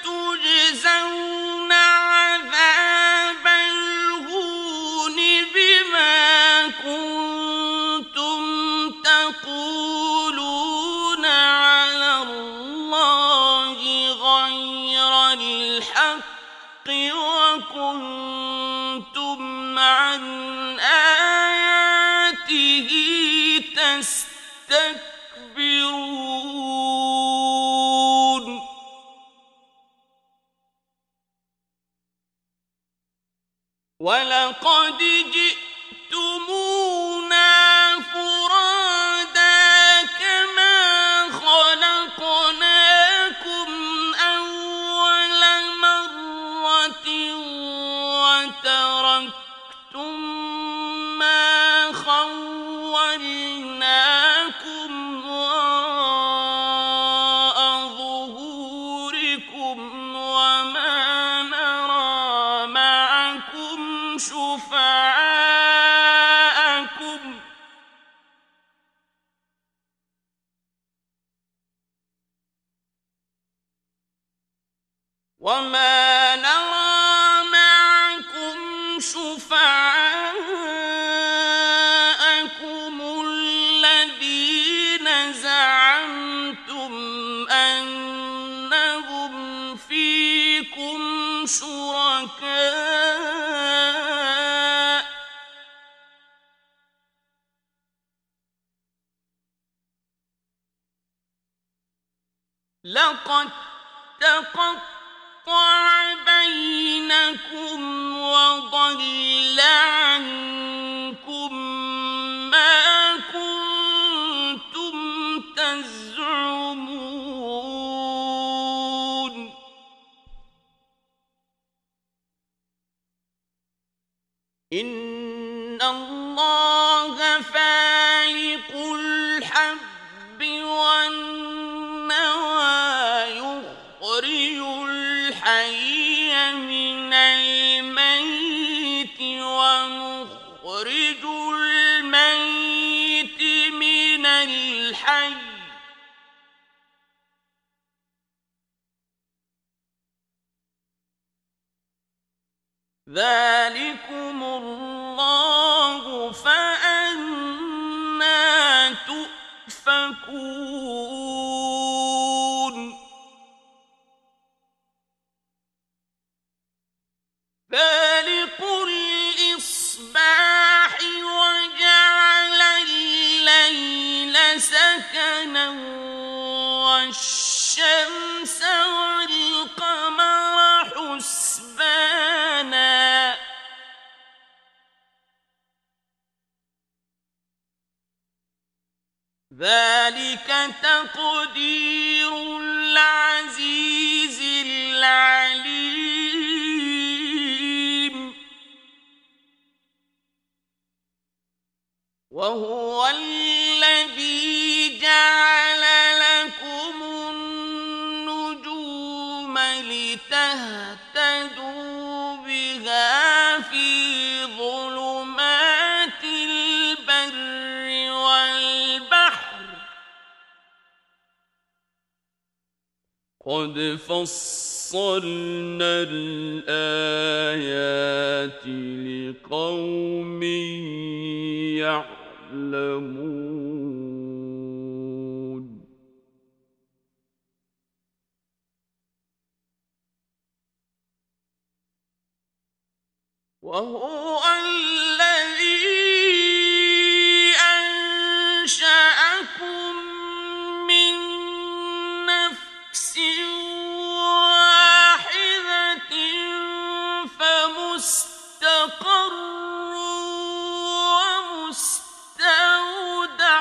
تجزون عذاب الهون بما كنتم تقولون على الله غير الحق وكنتم عن آياته تستكبرون ولقد جئتمونا فرادا كما خلقناكم أول مرة وما نرى معكم شفعاءكم الذين زعمتم أنهم فيكم شركاء لقد تقطع بينكم وضل عنكم ما كنتم تزعمون إن الله فالق الحب والنوى يخرج الحي من الميت ومخرج الميت من الحي ذلكم الله فأنى تؤفكون فالق الإصباح وجعل الليل سكنا والشمس والقمر حسبانا ذلك تقدير العزيز العليم وهو الذي جعل لكم النجوم لتهتدوا بها في ظلمات البر والبحر قد فصلنا الآيات لقوم يعلمون وهو الذي أنشأكم من نفس واحدة فمستقر ومستودع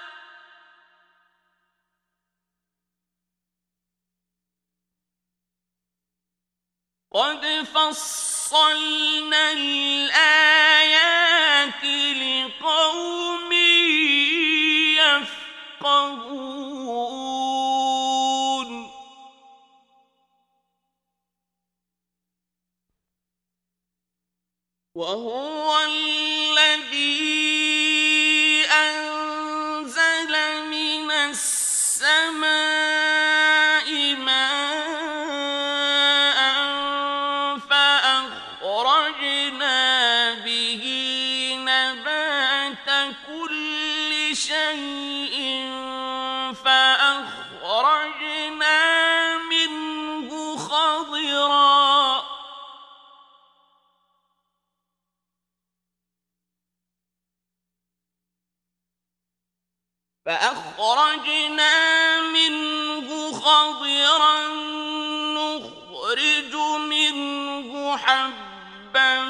قد فصلنا الآيات لقوم يفقهون وهو الذي أنزل من السماء ماء فأخرجنا به نبات كل شيء فأخرجنا منه خضرا فأخرجنا منه خضرا نخرج منه حبا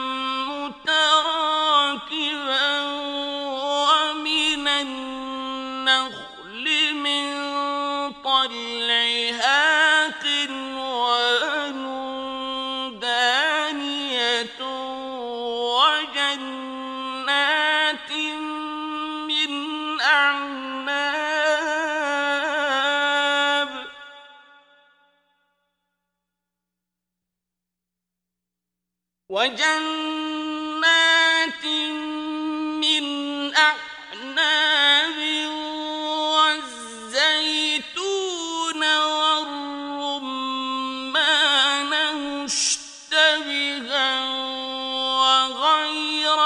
متراكبا ومن النخل من طلعها قنوان دانية وجنات من أعناب وجنات من أعناب والزيتون والرمان مشتبها وغير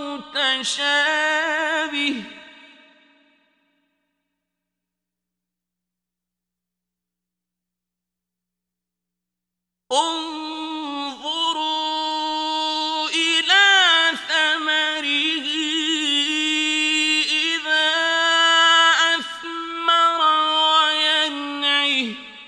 متشابه انظروا إلى ثمره إذا أثمر وينعه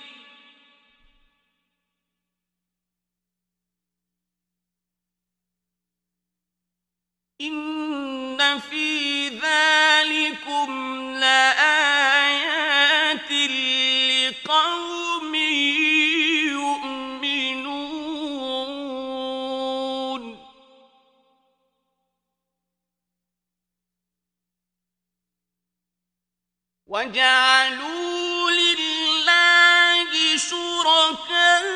إن في ذلكم لآيات لقوم يؤمنون وجعلوا لله شركاء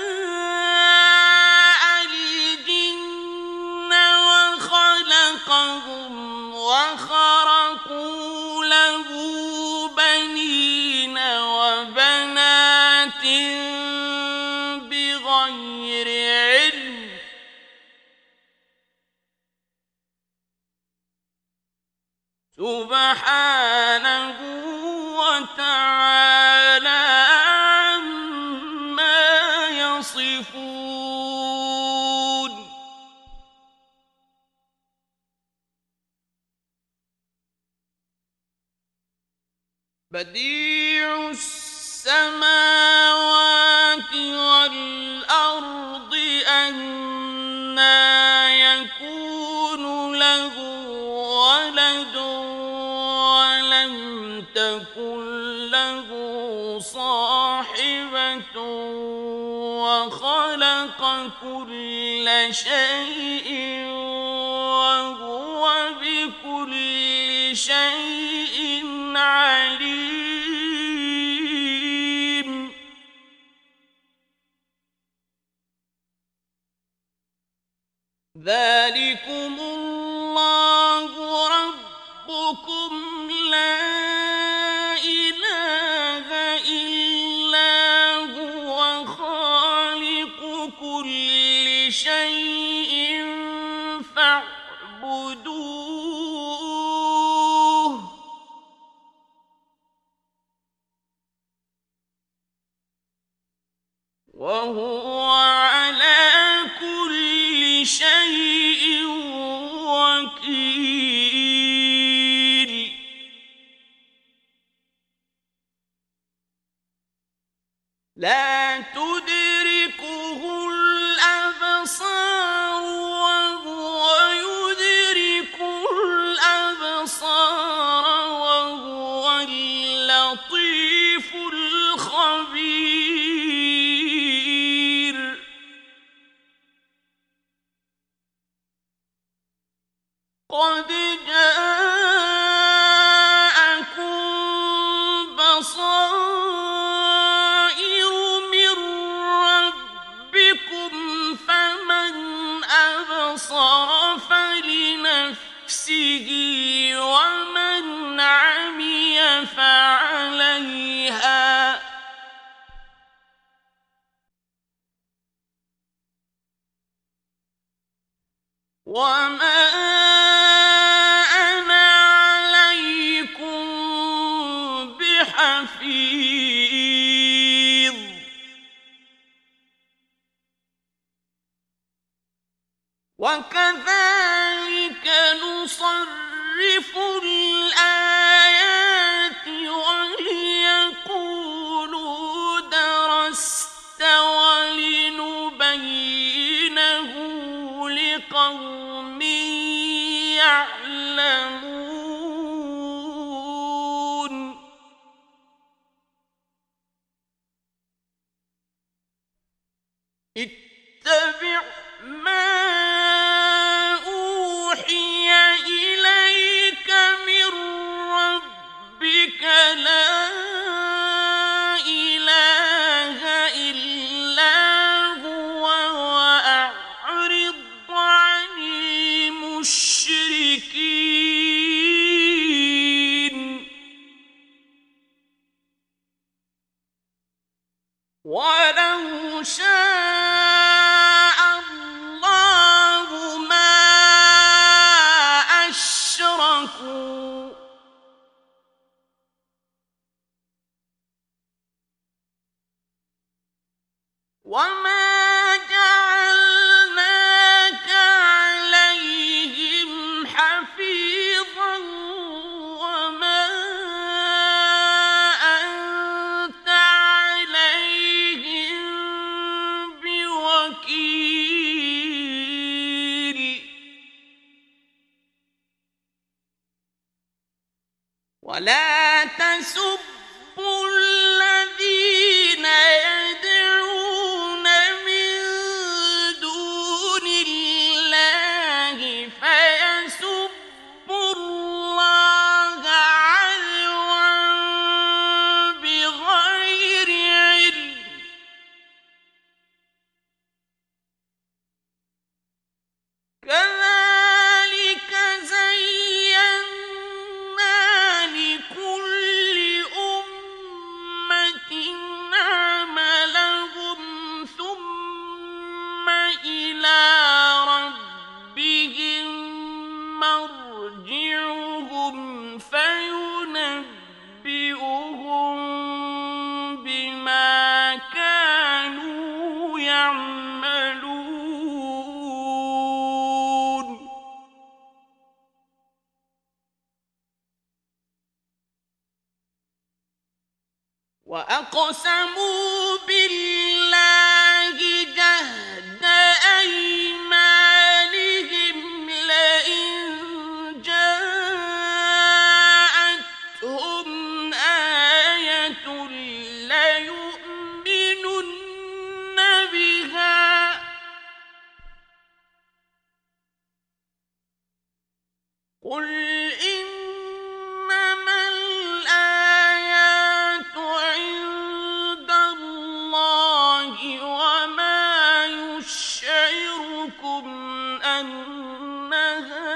الجن وخلقهم وخرقوا له بنين وبنات بغير علم سبحانه وتعالى عما يصفون بديع السماوات والأرض أنى يكون له ولد ولم تكن له صاحبة وخلق كل شيء وهو بكل شيء عليم ذلكم الله ربكم لا إله إلا هو خالق كل شيء فاعبدوه وهو على كل شيء وكيل لا تدركه الأبصار وهو يدرك الأبصار وهو اللطيف الخبير قد جاءكم بصائر من ربكم فمن أبصر فلنفسه ومن عمي فعليها وما أنا عليكم بحفيظ وكذلك نصرف الآيات وليقولوا درست ولنبينه لقوم يعلمون اتبع ما أوحي إليك من ربك لا إله إلا هو وأعرض عن المشركين ولو شاء ولا تسبوا الذين يدعون من دون الله فيسبوا الله عدوا بغير علم كذلك زينا لكل أمة عملهم ثم إلى ربهم مرجعهم فينبئهم بما كانوا يعملون وأقسموا بالله جهد أيمانهم لئن جاءتهم آية ليؤمنن بها قل إنما الآيات عند الله وما يشعركم أنها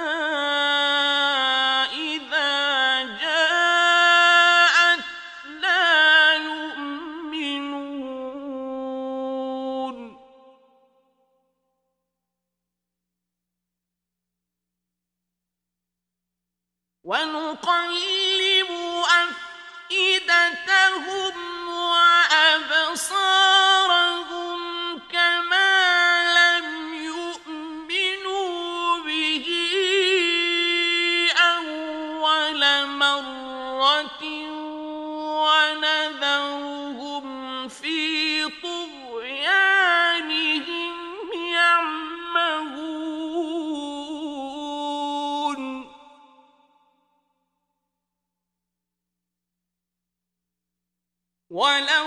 إذا جاءت لا يؤمنون ونقلب أفئدتهم وأبصارهم كما لم يؤمنوا به أول مرة ونذرهم في طغيانهم يعمهون ولو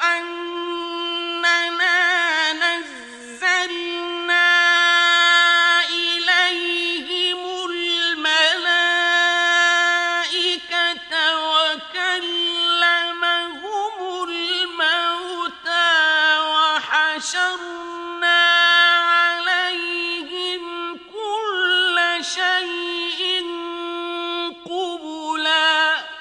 أننا نزلنا إليهم الملائكة وكلمهم الموتى وحشرنا عليهم كل شيء قبلا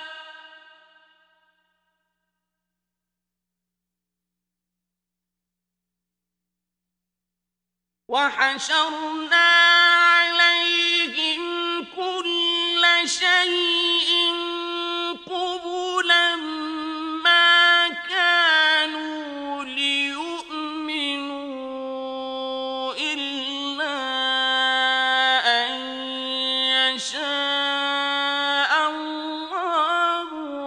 وحشرنا عليهم كل شيء قبلا ما كانوا ليؤمنوا إلا أن يشاء الله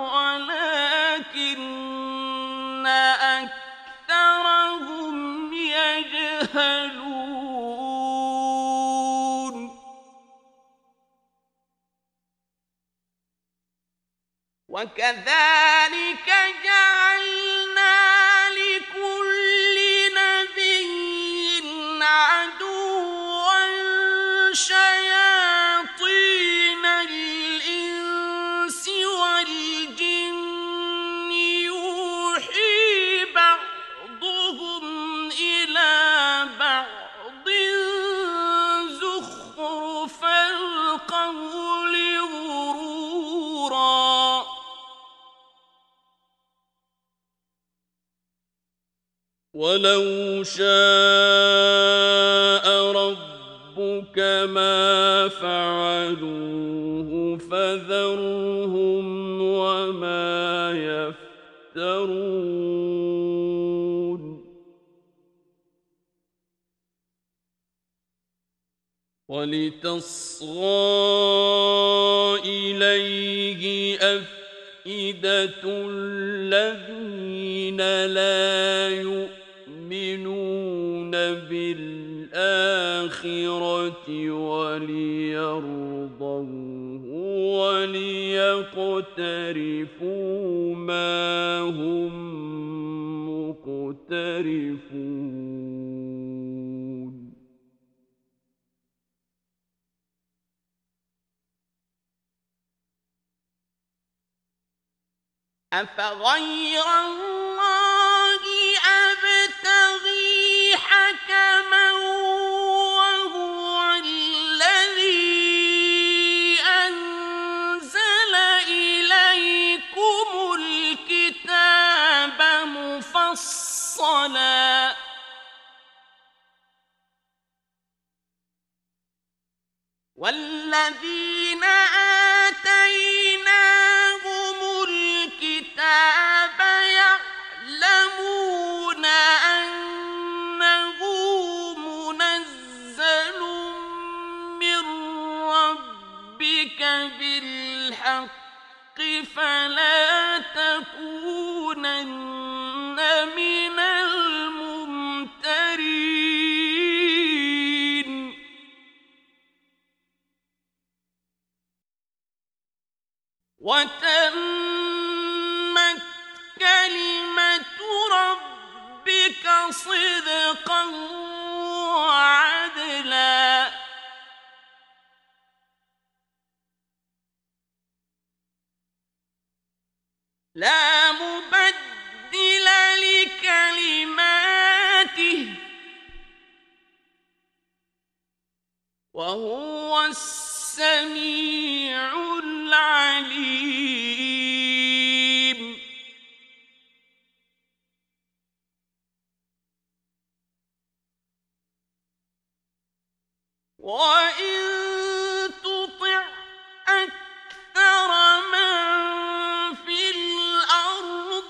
ولكن أكثرهم يجهلون وكذلك جعلنا لكل نبي عدوا شياطين الإنس والجن يوحي بعضهم إلى بعض زخرف القول غرورا ولو شاء ربك ما فعلوه فذرهم وما يفترون ولتصغى إليه أفئدة الذين لا يؤمنون بالآخرة وليرضوه وليقترفوا ما هم مقترفون أفغير الله أبتغي حكما وهو الذي أنزل إليكم الكتاب مفصلا والذين آتيناهم الكتاب يعلمون أنه منزل من ربك بالحق فلا تكونن من الممترين وتمت كلمة ربك صدقا وعدلا لا مبدل لكلماته وهو السميع العليم وإن تطع أكثر من في الأرض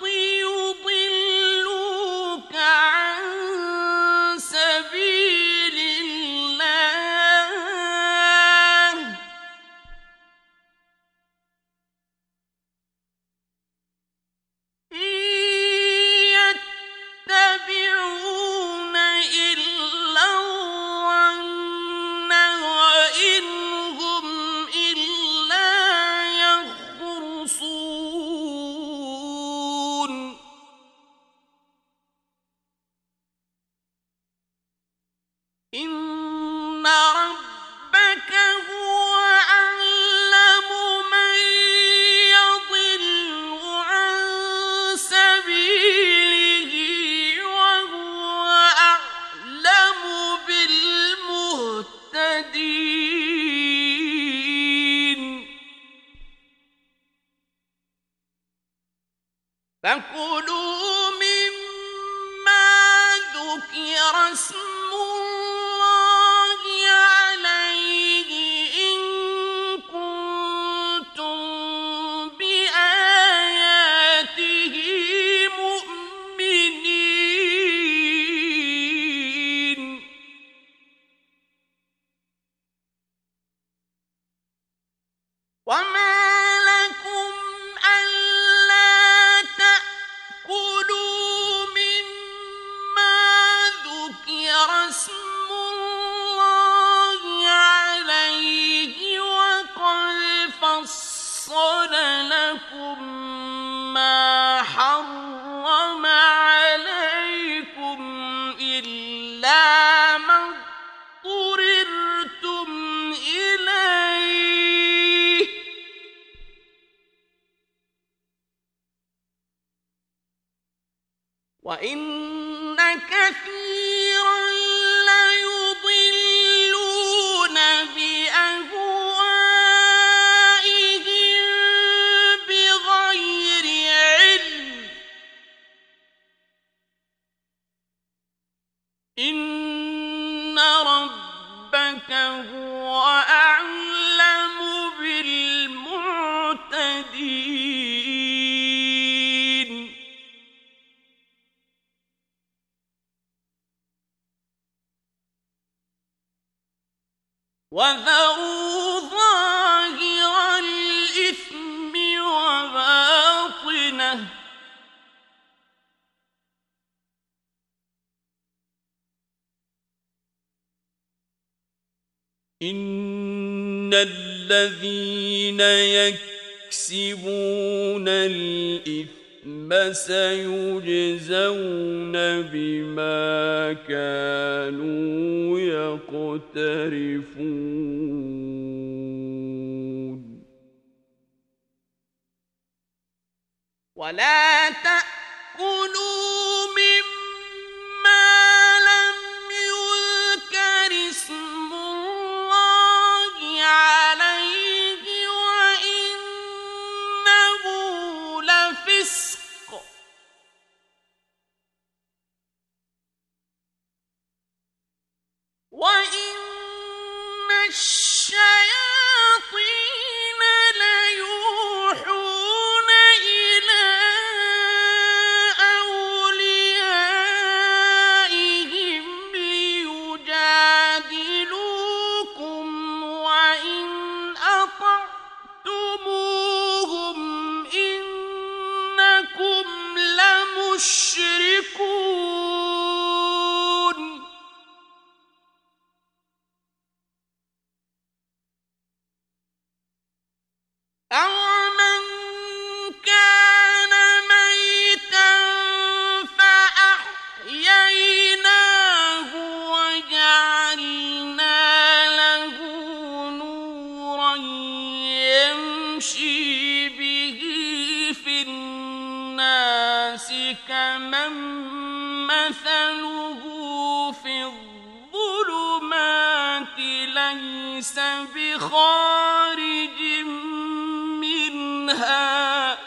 يضلوك عن سبيل الله إن يتبعون إلا الظن وإن هم إلا يخرصون إن ربك هو أعلم من يضل عن سبيله وهو أعلم بالمهتدين فكلوا مما ذكر اسم الله عليه إن كنتم بآياته مؤمنين وما لكم ألا تأكلوا مما ذكر اسم الله عليه وقد فصل لكم ما حرم عليكم إلا ما اضطررتم إليه وإن كثيرا ليضلون بأهوائهم بغير علم إن ربك هو أعلم بالمعتدين وذروا ظاهر الإثم وباطنه إن الذين يكسبون الإثم سيجزون بما كانوا يقترفون ولا تأكلوا مما لم يذكر اسم الله عليه وإنه لفسق وإن الشياطين ليوحون إلى أوليائهم ليجادلوكم وإن أطعتموهم إنكم لمشركون أَوَمَنْ كَانَ مَيْتًا فَأَحْيَيْنَاهُ وَجَعَلْنَا لَهُ نُورًا يَمْشِي بِهِ فِي النَّاسِ كَمَنْ مَثَلُهُ فِي الظُّلُمَاتِ لَيْسَ بِخَارِجٍ منها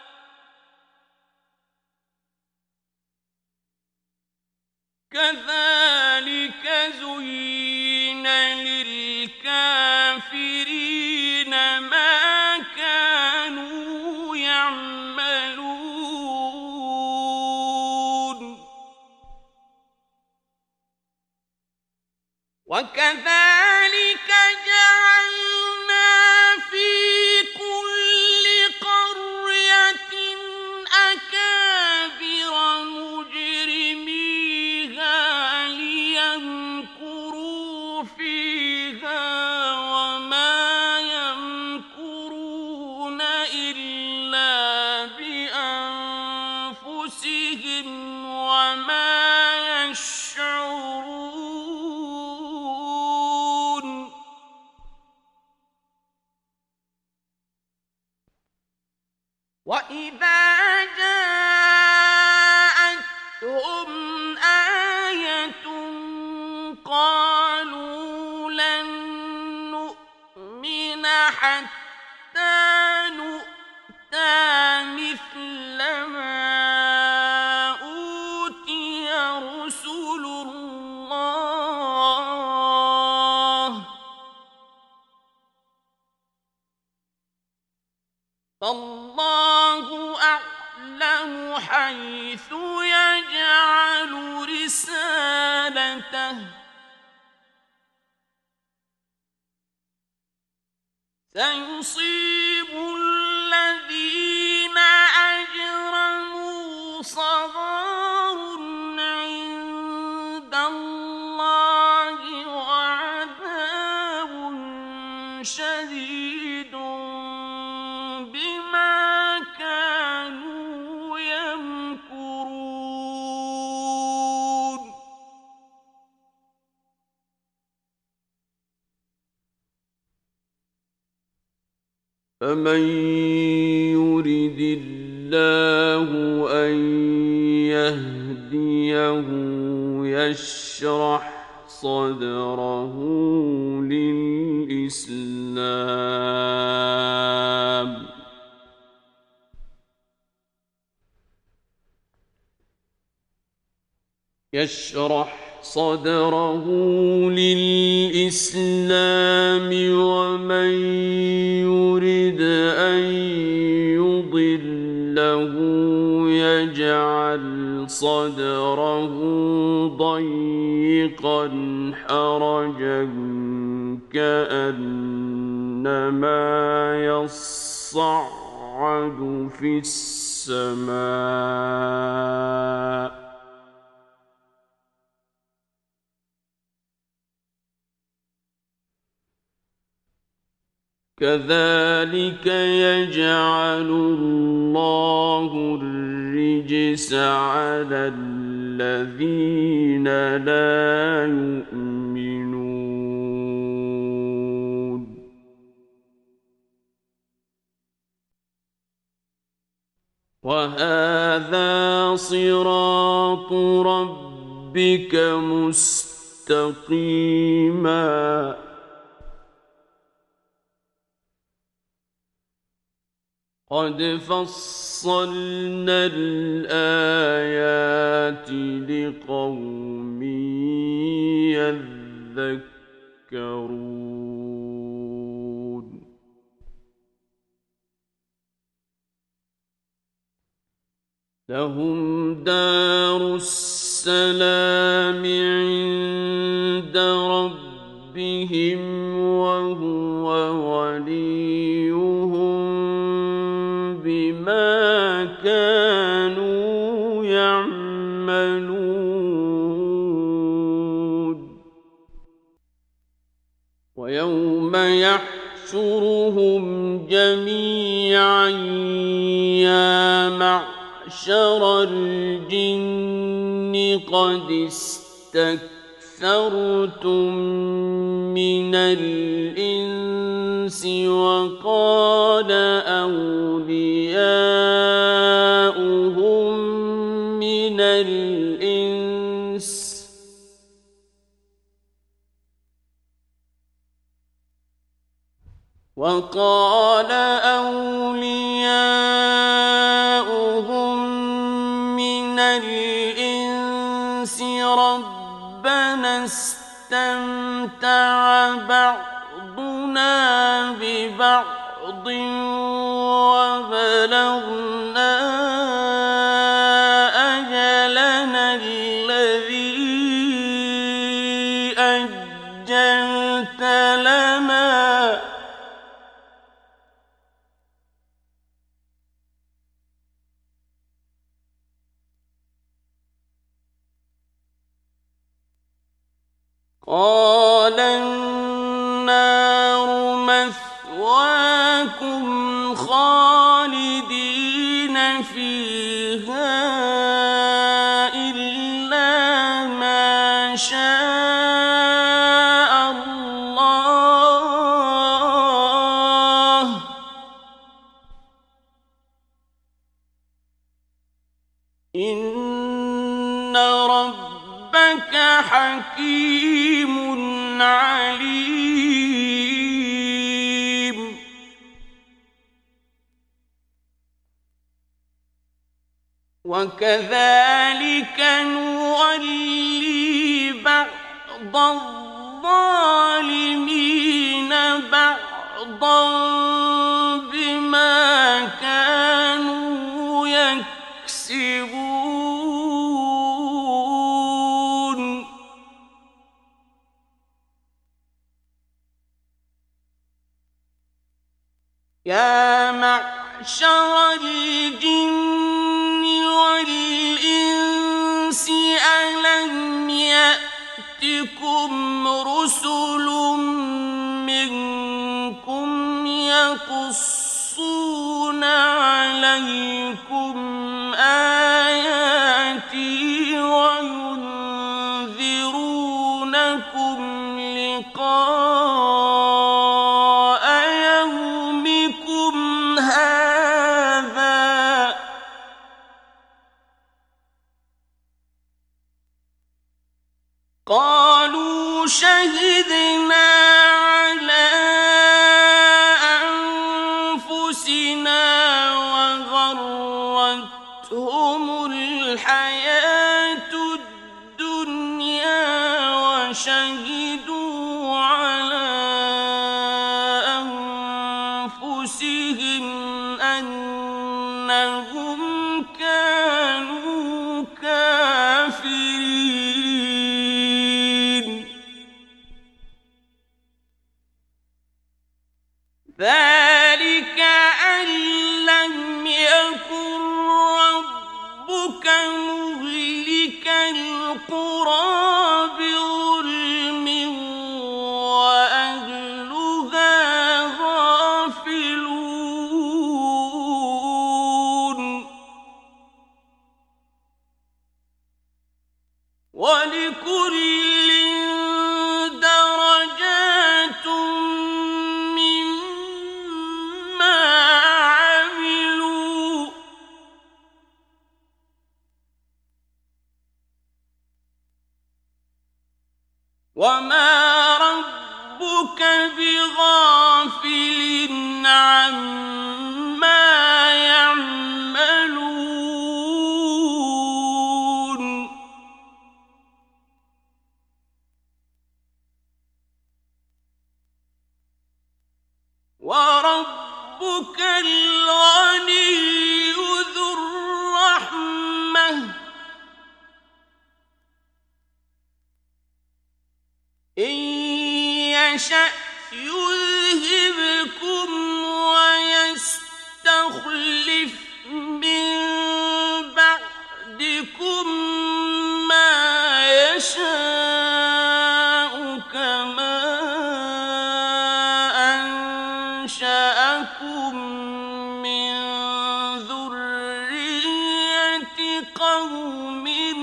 كذلك زين للكافرين ما كانوا يعملون وكذلك جعلنا في كل قرية أكابر مجرميها ليمكروا فيها وما يمكرون إلا بأنفسهم وما يشعرون وَإِذَا جَاءَتْهُمْ آيَةٌ قَالُوا لَن نُّؤْمِنَ حَتَّىٰ نُؤْتَىٰ مِثْلَ مَا أُوتِيَ رُسُلُ اللَّهِ فالله أعلم حيث يجعل رسالته سيصيب الذين أجرموا صغار عند الله وعذاب شديد بما كانوا يمكرون فمن يرد الله أن يهديه يشرح صدره للإسلام يشرح صدره للإسلام ومن يرد أن يضله يجعل صدره ضيقا حرجا كأنما يصعد في السماء كذلك يجعل الله الرجس على الذين لا يؤمنون. وهذا صراط ربك مستقيما قد فصلنا الآيات لقوم يذكرون. لهم دار السلام عند ربهم وهو وليهم بما كانوا يعملون. ويوم يحشرهم جميعا يا معشر الجن قد استكثرتم من الإنس وقال أولياؤهم من الإنس وقال أولياؤهم من الإنس ربنا استمتع بعضنا ببعض وبلغنا أجلنا الذي أجلت لنا قال النار مثواكم خالدين فيها إلا ما شاء الله إن ربك حكيم عليم. وكذلك نولي بعض الظالمين بعضا بما كانوا يكسبون. يا معشر الجن والإنس ألم يأتكم رسل منكم يقصون عليكم آياتي وينذرونكم لقاء يومكم هذا قالوا شهدنا على أنفسنا وغرتهم الحياة الدنيا وشهدوا على أنفسهم أنهم كانوا كافرين. ذلك أن لم يكن ربك مهلك القرى بظلم وأهلها غافلون. وما ربك بغافل عما يعملون وربك الغني ذو الرحمة إن يشأ يذهبكم ويستخلف من بعدكم ما يشاء كما أنشأكم من ذرية قوم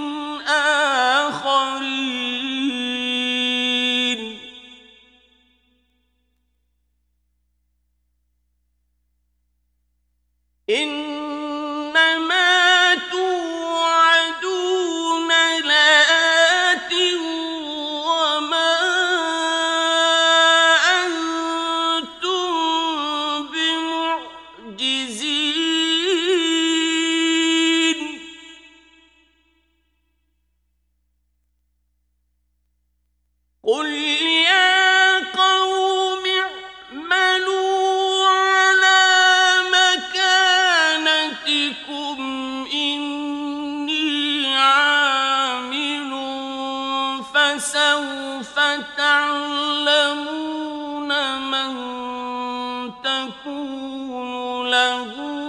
آخرين إنما توعدون لآت وما أنتم بمعجزين قل يا قوم اعملوا على مكانتكم إني عامل فسوف تعلمون من تكون له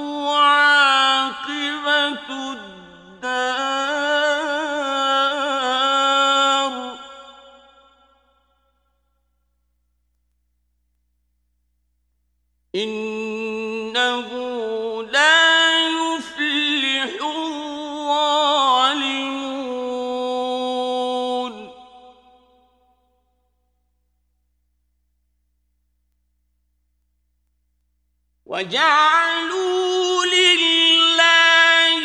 عاقبة الدار إنه لا يفلح الظالمون وجعلوا لله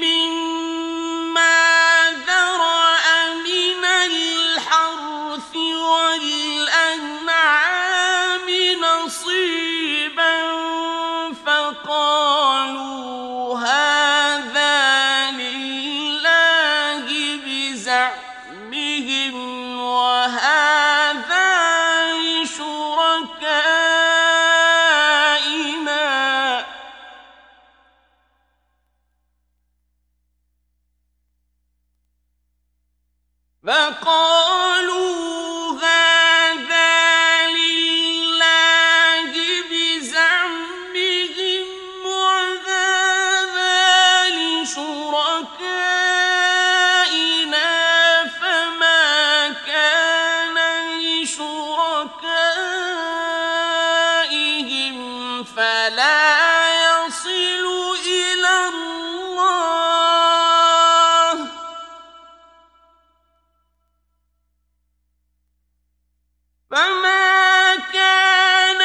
مما ذرأ من الحرث والأنعام نصيبا فقالوا هذا لله بزعمهم وهذا لشركائنا فقالوا هذا لله بزعمهم وهذا لشركائنا فما كان لشركائهم فلا يصل إلى الله فما كان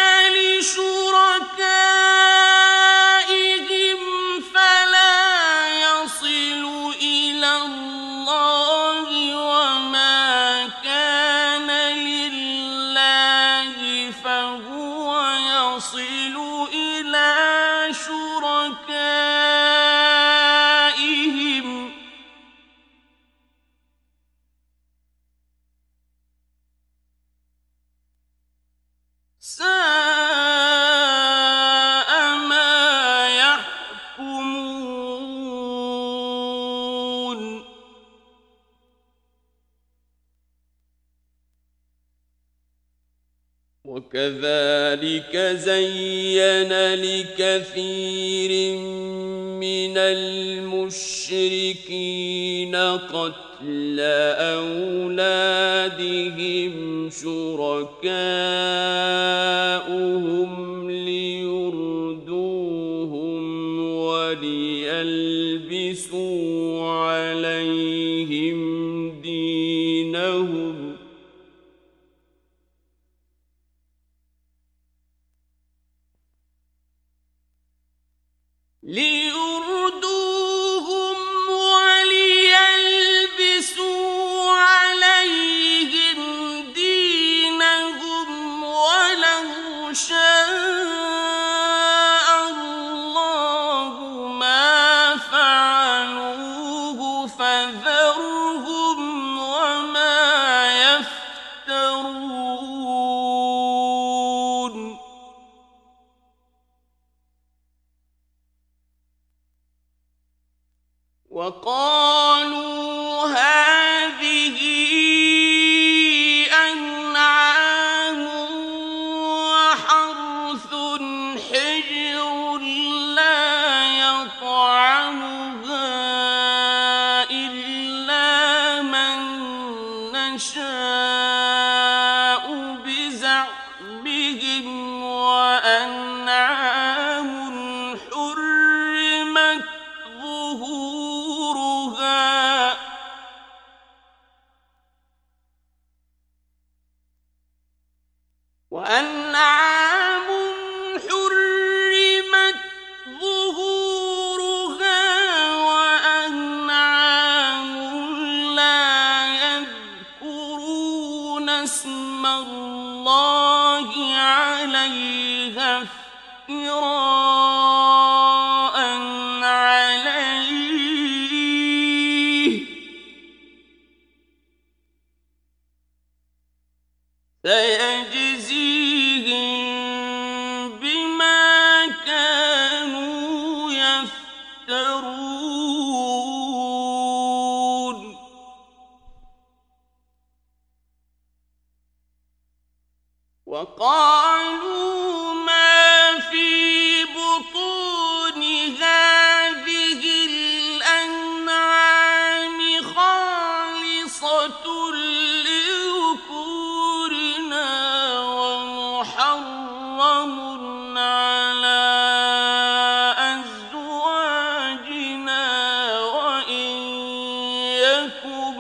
لشركائهم فلا يصل إلى الله وما كان لله فهو يصل إلى شركائهم ساء ما يحكمون وكذلك زين لكثير من المشركين قتل أولادهم شركاؤهم ليردوهم وليلبسوا عليهم دينهم ليردوهم وليلبسوا عليهم دينهم وقالوا هذه أنعام وحرث حجر لا يطعمها إلا من نشاء بزعمهم وأنعام حرمت ظهورها وأنعام حرمت ظهورها وأنعام لا يذكرون اسم الله عليها افتراء عليه سيجزيهم بما كانوا يفترون وقالوا ما في بطون هذه الأنعام خالصة لذكورنا ومحرم على أزواجنا وإن يكن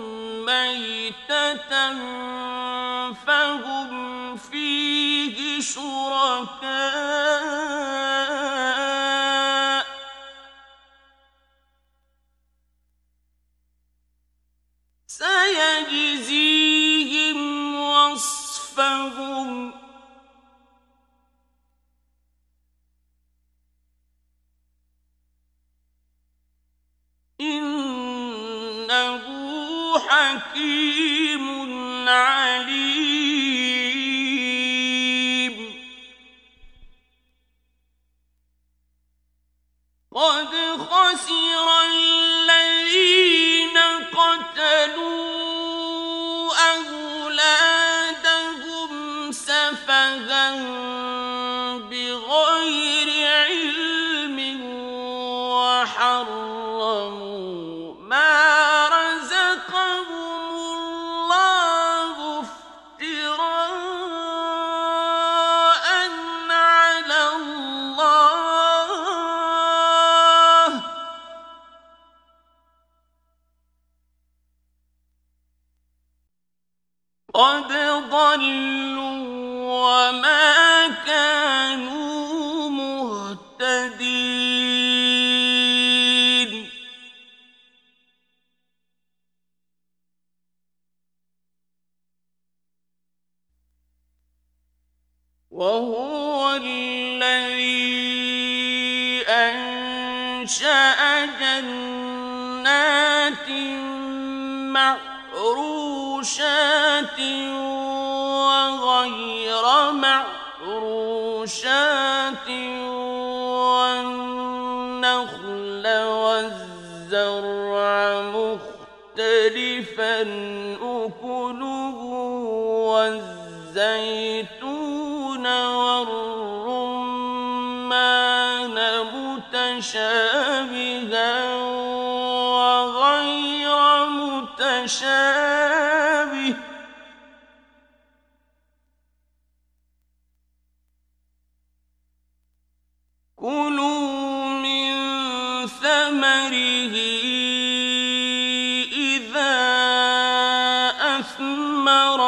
ميتة فهم فيه شركاء سيجزيهم وصفهم إنه حكيم عليم قد خسر الذين قتلوا أولادهم سفها بغير علم وحرموا ما رزقهم الله افتراء على الله قد ضلوا وما كانوا مهتدين وهو الذي أنشأ جنات معروشات وغير معروشات والنخل والزرع مختلفا أكله والزيتون والرمان متشابها وغير متشابه كلوا من ثمره إذا أثمر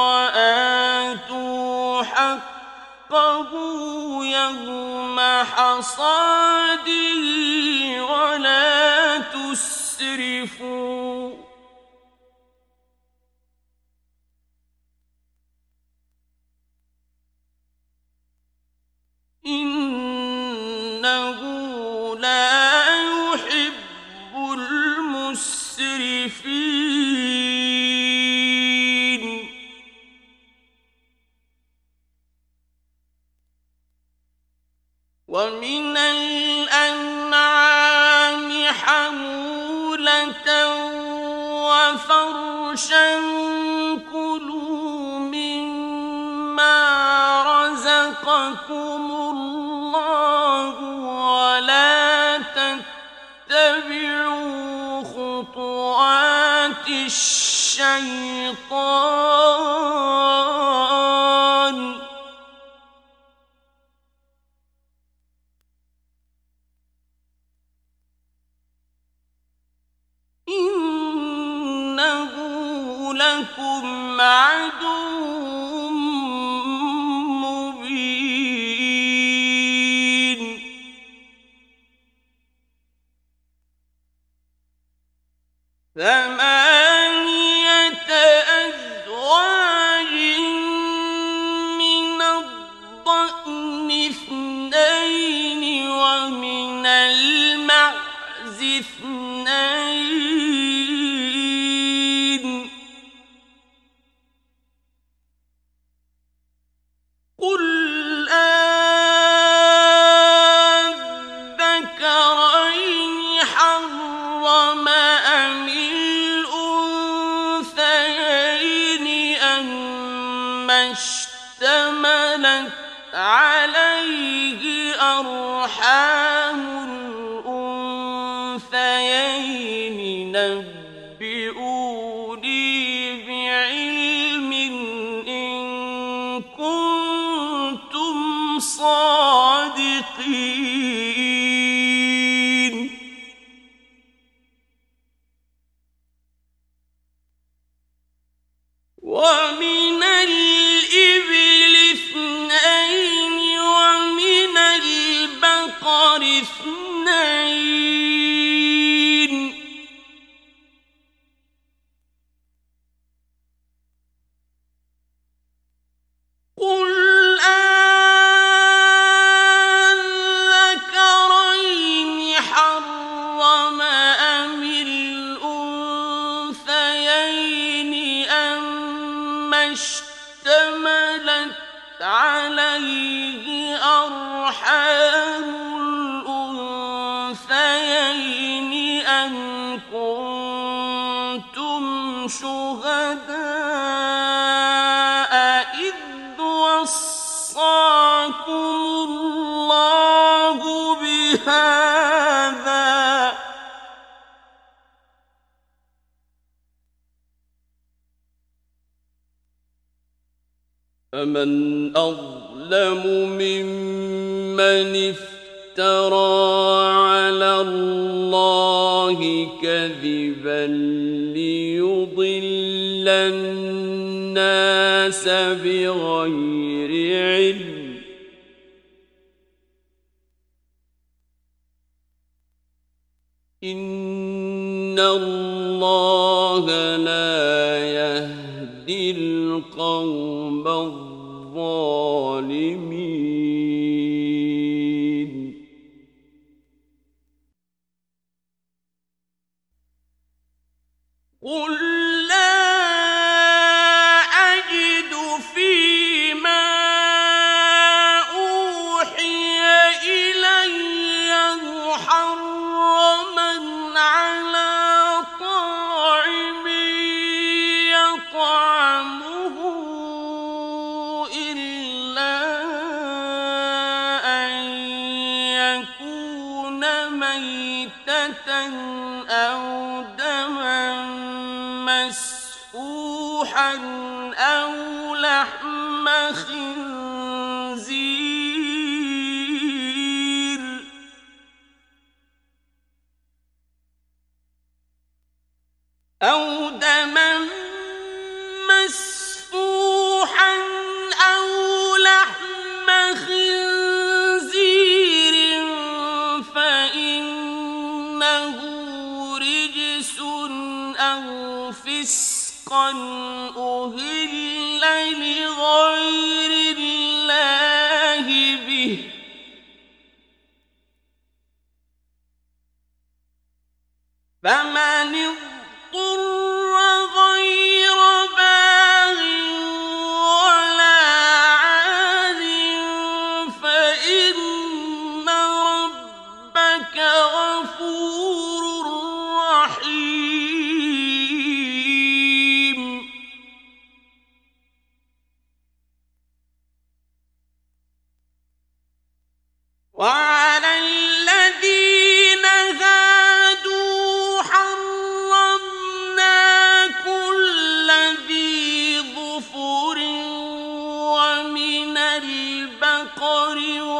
وآتوا حقه يوم حصاده ولا تسرفوا إنه لا يحب المسرفين ومن الأنعام حمولة عرشا كلوا مما رزقكم الله ولا تتبعوا خطوات الشيطان إنه لكم عدو مبين ثمانية أزواج من الضأن اثنين ومن المعز اثنين قل أذكرين حرم أم الأنثيين أما اشتملت عليه أرحام الأنثيين نبئوني بعلم إن كنتم صادقين ومن الإبل اثنين ومن البقر اثنين قل أذكرين حرم أم الأنثيين أما اشتملت عليه أرحام الأنثيين أم كنتم شهداء إذ وصاكم الله بهذا فمن أظلم ممن افترى على الله كذبا ليضل الناس بغير علم إن الله لا يهدي القوم الظالمين قل لا أجد فيما أوحي إلي محرما على طاعم يطعمه إلا أن يكون ميتة أو دما مسفوحا أو لحم خنزير أو دما مسفوحا أو لحم خنزير فإنه رجس أو فسقا أهل لغير الله به فمن اضطر غير باغ ولا عاد فإن ربك غفور رحيم البقر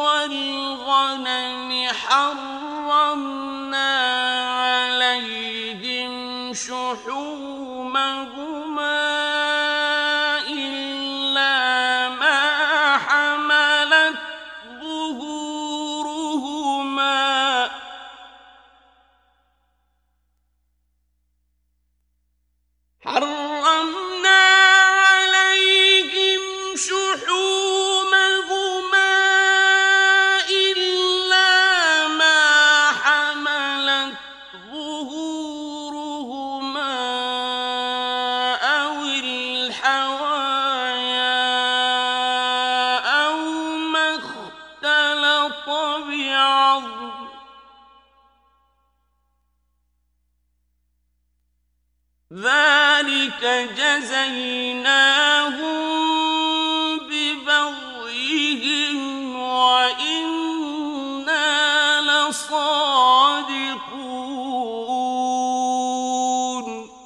والغنم حرمنا عليهم شحومهما إلا ما حملت ظهورهما حرمنا عليهم شحومهما إلا ما حملت ظهورهما أو الحوايا أو ما اختلط بعظم ذلك جزيناهم ببغيهم وإنا لصادقون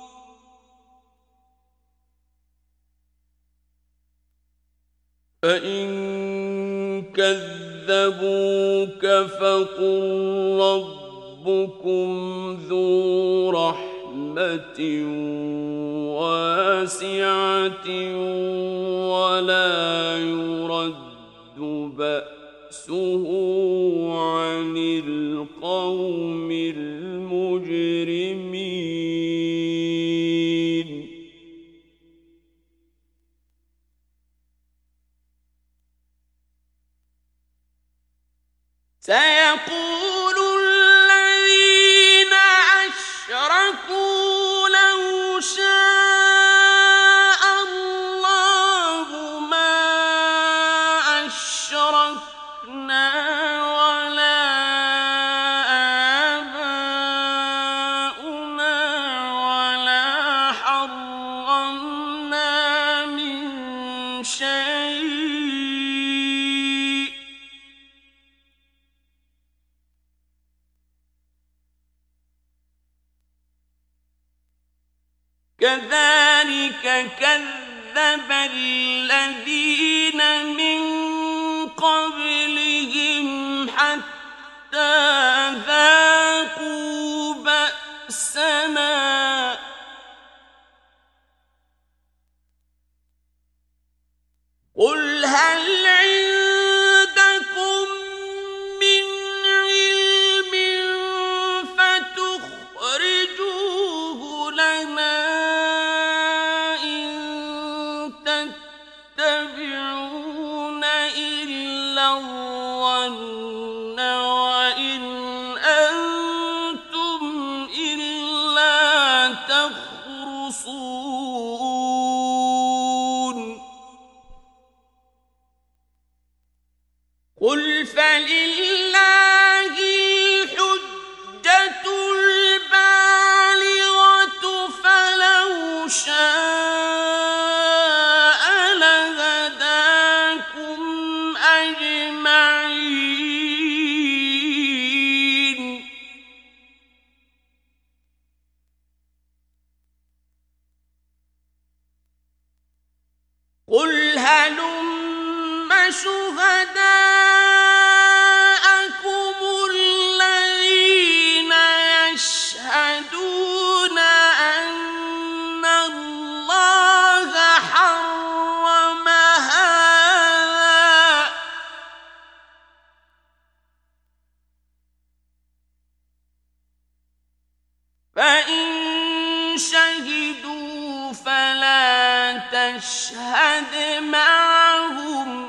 فإن كذبوك فقل ربكم ذو رحمة واسعة ولا يرد بأسه عن القوم المجرمين سيقول الذين أشركوا لو شاء الله ما أشركنا ولا آباؤنا ولا حرمنا من شيء كذلك كذب الذين من قبلهم حتى ذاقوا بأسنا قل هل عندكم من علم فتخرجوه لنا إن تتبعون إلا الظن وإن أنتم إلا تخرصون قل فلله الحجة البالغة فلو شاء لهداكم أجمعين قل هلم شهداءكم الذين يشهدون أن الله حرم هذا فإن شهدوا فلا تشهد معهم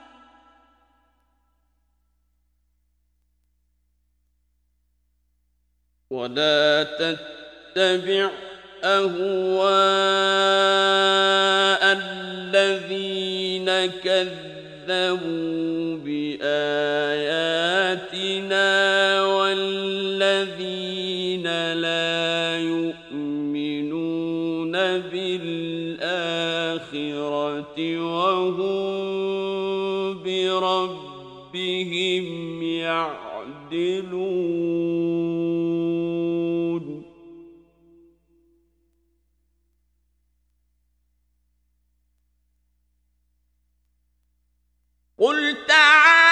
ولا تتبع أهواء الذين كذبوا بآياتنا والذين لا يؤمنون بالآخرة وهم بربهم يعدلون قل تعالوا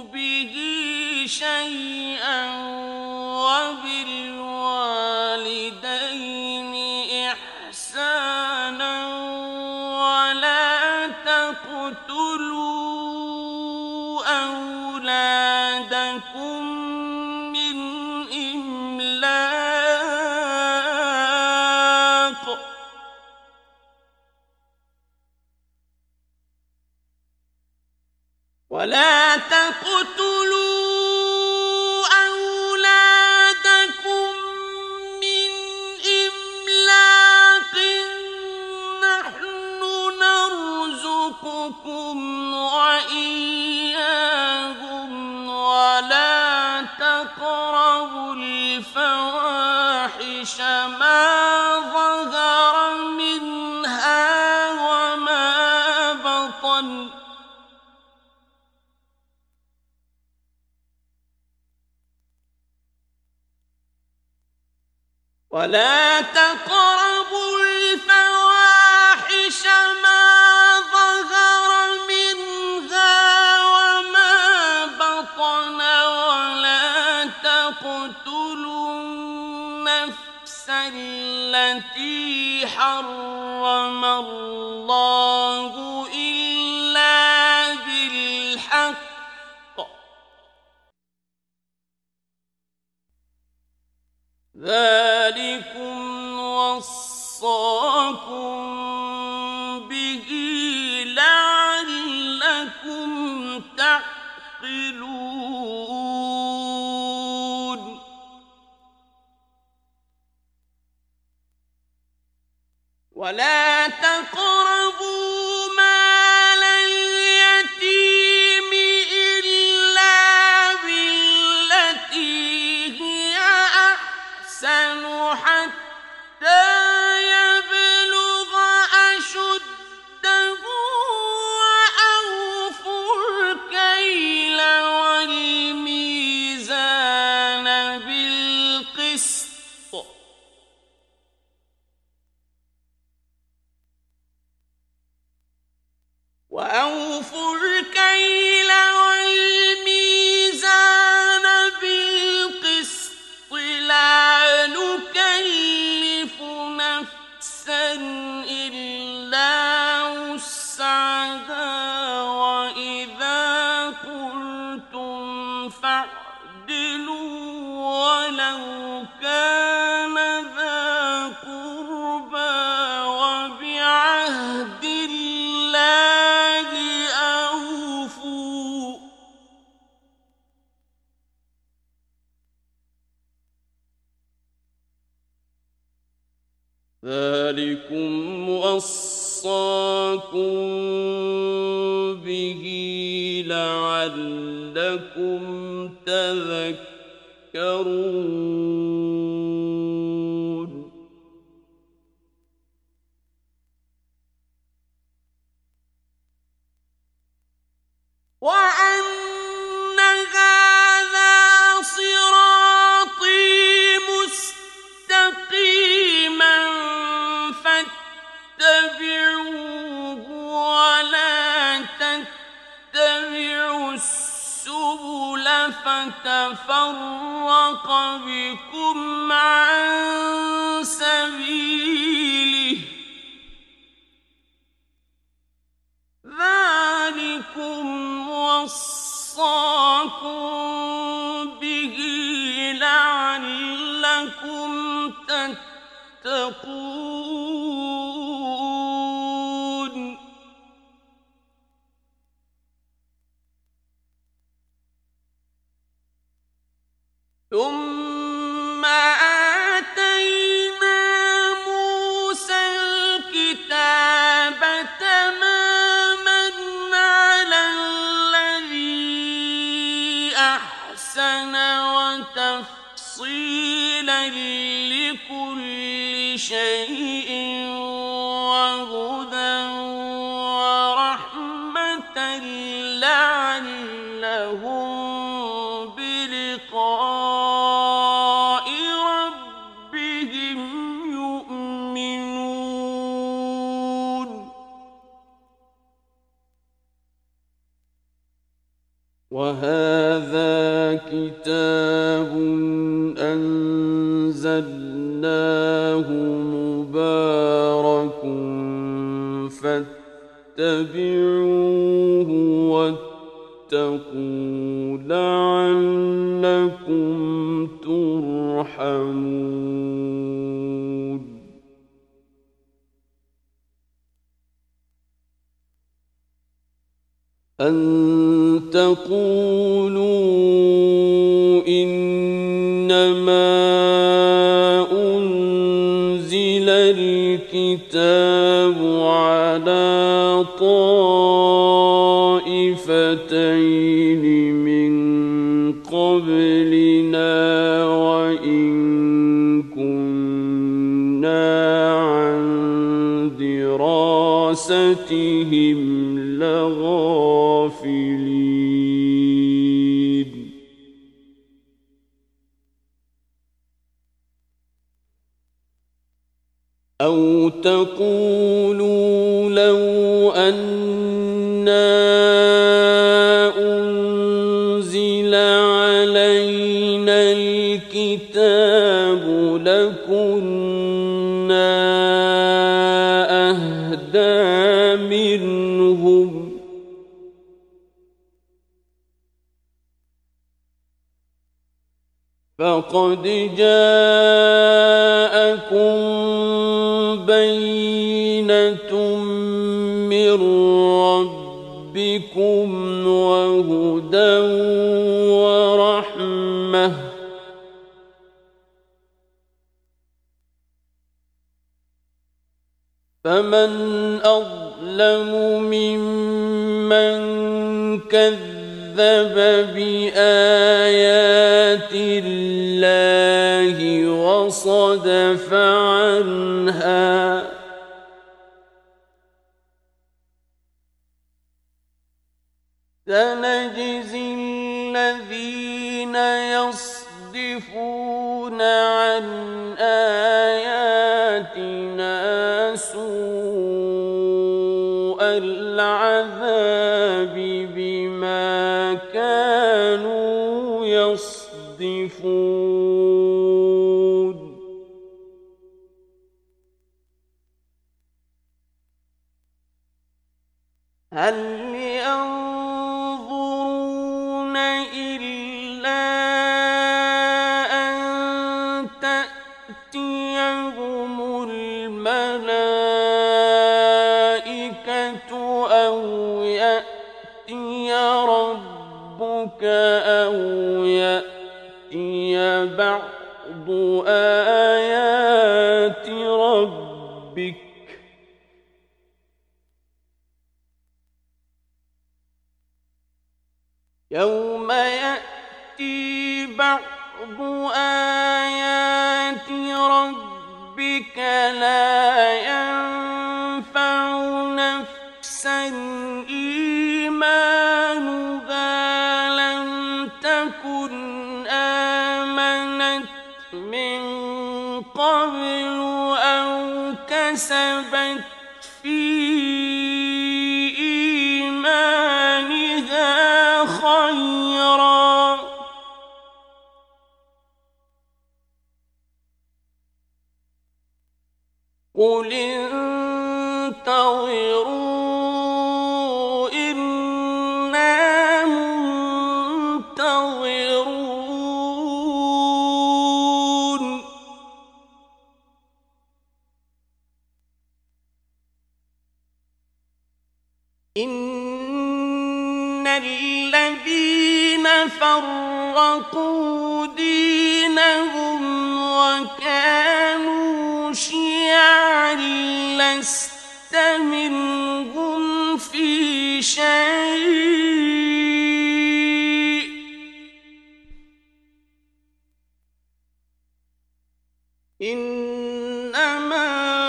به شيئا وبالوالدين إحسانا ولا تقتلوا أولادكم من إملاق ولا تقتلوا أولادكم من إملاق نحن نرزقكم وإياهم ولا تقربوا الفواحش ما ظهر منها وما بطن ولا تقربوا الفواحش ما ظهر منها وما بطن ولا تقتلوا النفس التي حرم الله إلا بالحق ذلكم وصاكم به لعلكم تعقلون ولا تقربوا مال اليتيم إلا بالتي هي أحسن حتى يبلغ أشده وأوفوا الكيل والميزان بالقسط وأوفوا الكيل والميزان بالقسط لا نكلف نفسا إلا وسعها وإذا قلتم فاعدلوا ولو كان ذا قربى وبعهد الله أوفوا ذلكم وصاكم به لعلكم تذكرون وأن هذا صراطي مستقيما فاتبعوه ولا تتبعوا السبل فتفرق بكم عن سبيله ذلكم وصاكم به لعلكم تتقون ثم آتينا موسى الكتاب تماما على الذي أحسن وتفصيلا لكل شيء وهدى ورحمة لعلهم بلقاء ربهم يؤمنون هذا كتاب أنزلناه مبارك فاتبعوه واتقوا لعلكم ترحمون أن تقولوا إنما أنزل الكتاب على طائفتين من قبلنا وإن كنا عن دراستهم لغافلين أو تقولوا لو أنا أنزل علينا الكتاب لكنا أهدى منهم فقد جاءكم بينة من ربكم وهدى ورحمة فمن أظلم ممن كذب بآيات الله وصدف عنها سنجزي الذين يصدفون عن آياتنا سوء العذاب بما كانوا يصدفون هل ينظرون إلا أن تأتيهم الملائكة أو يأتي ربك أو يأتي بعض آيات ربك يوم يأتي بعض آيات ربك لا ينفع نفسا إيمانها لم تكن آمنت من قبل أو كسبت في إيمانها خيرا قل انتظروا إنا منتظرون إن الذين فرقوا دينهم وكانوا شيعا لست منهم في شيء إنما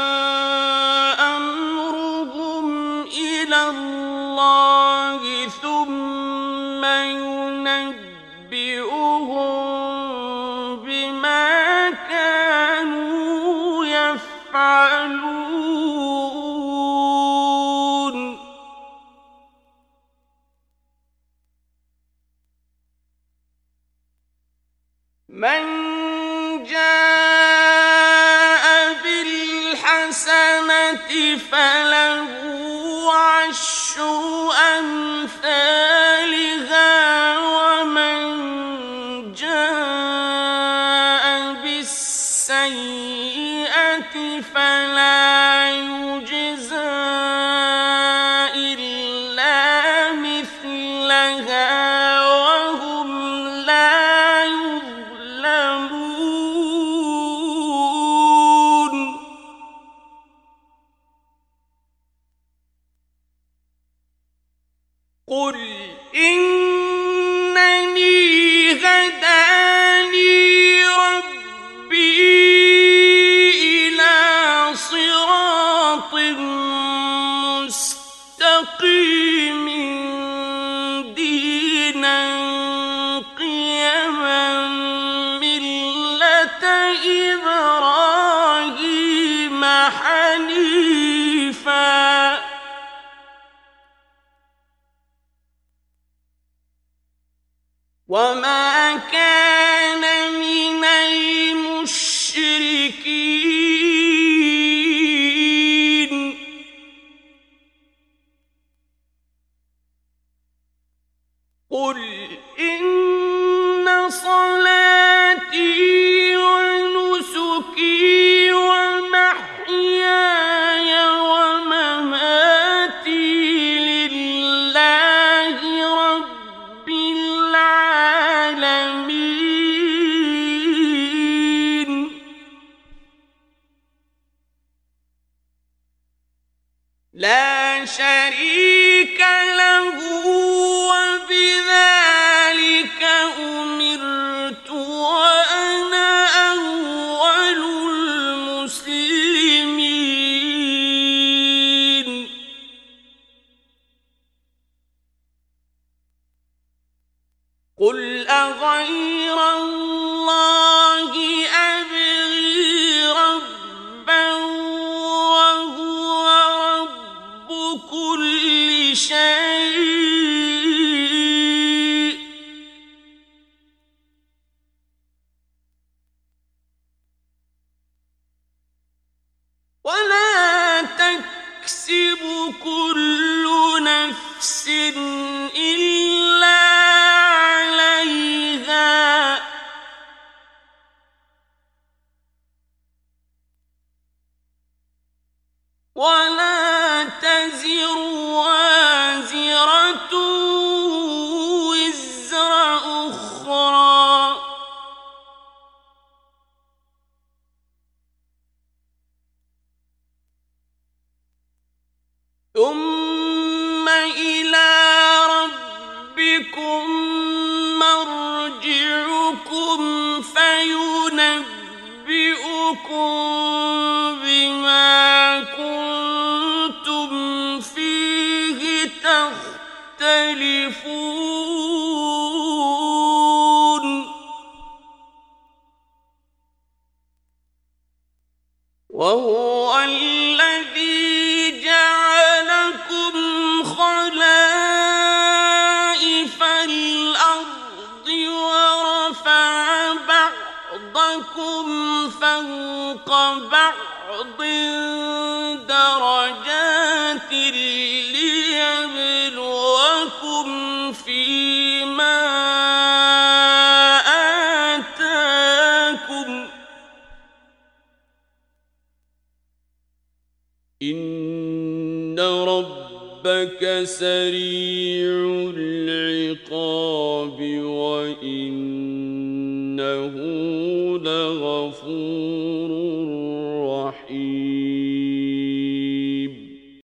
أمرهم إلى الله ثم ينبئهم بما كانوا يفعلون من جاء بالحسنة فله عشر أمثالها ومن جاء بالسيئة فلا يجزى إلا مثلها وهم لا يظلمون. قل إنني هداني ربي إلى صراط مستقيم دينا قيما ملة إبراهيم حنيفا وما كان من المشركين. قل إن صلاتي ونسكي ومحياي ومماتي لله رب العالمين لا شريك له وبذلك أمرت وأنا أول المسلمين. قل أغير الله أبغي ربا وهو رب كل شيء ولا تكسب كل نفس إلا عليها ولا تزر وازرة وزر أخرى ثم إلى ربكم مرجعكم فينبئكم بما كنتم فيه تختلفون. وهو الذي جعلكم خلائف الأرض ورفع بعضكم فوق بعض درجات ليبلوكم فيما آتاكم إن ربك سريع العقاب وإنه لغفور رحيم.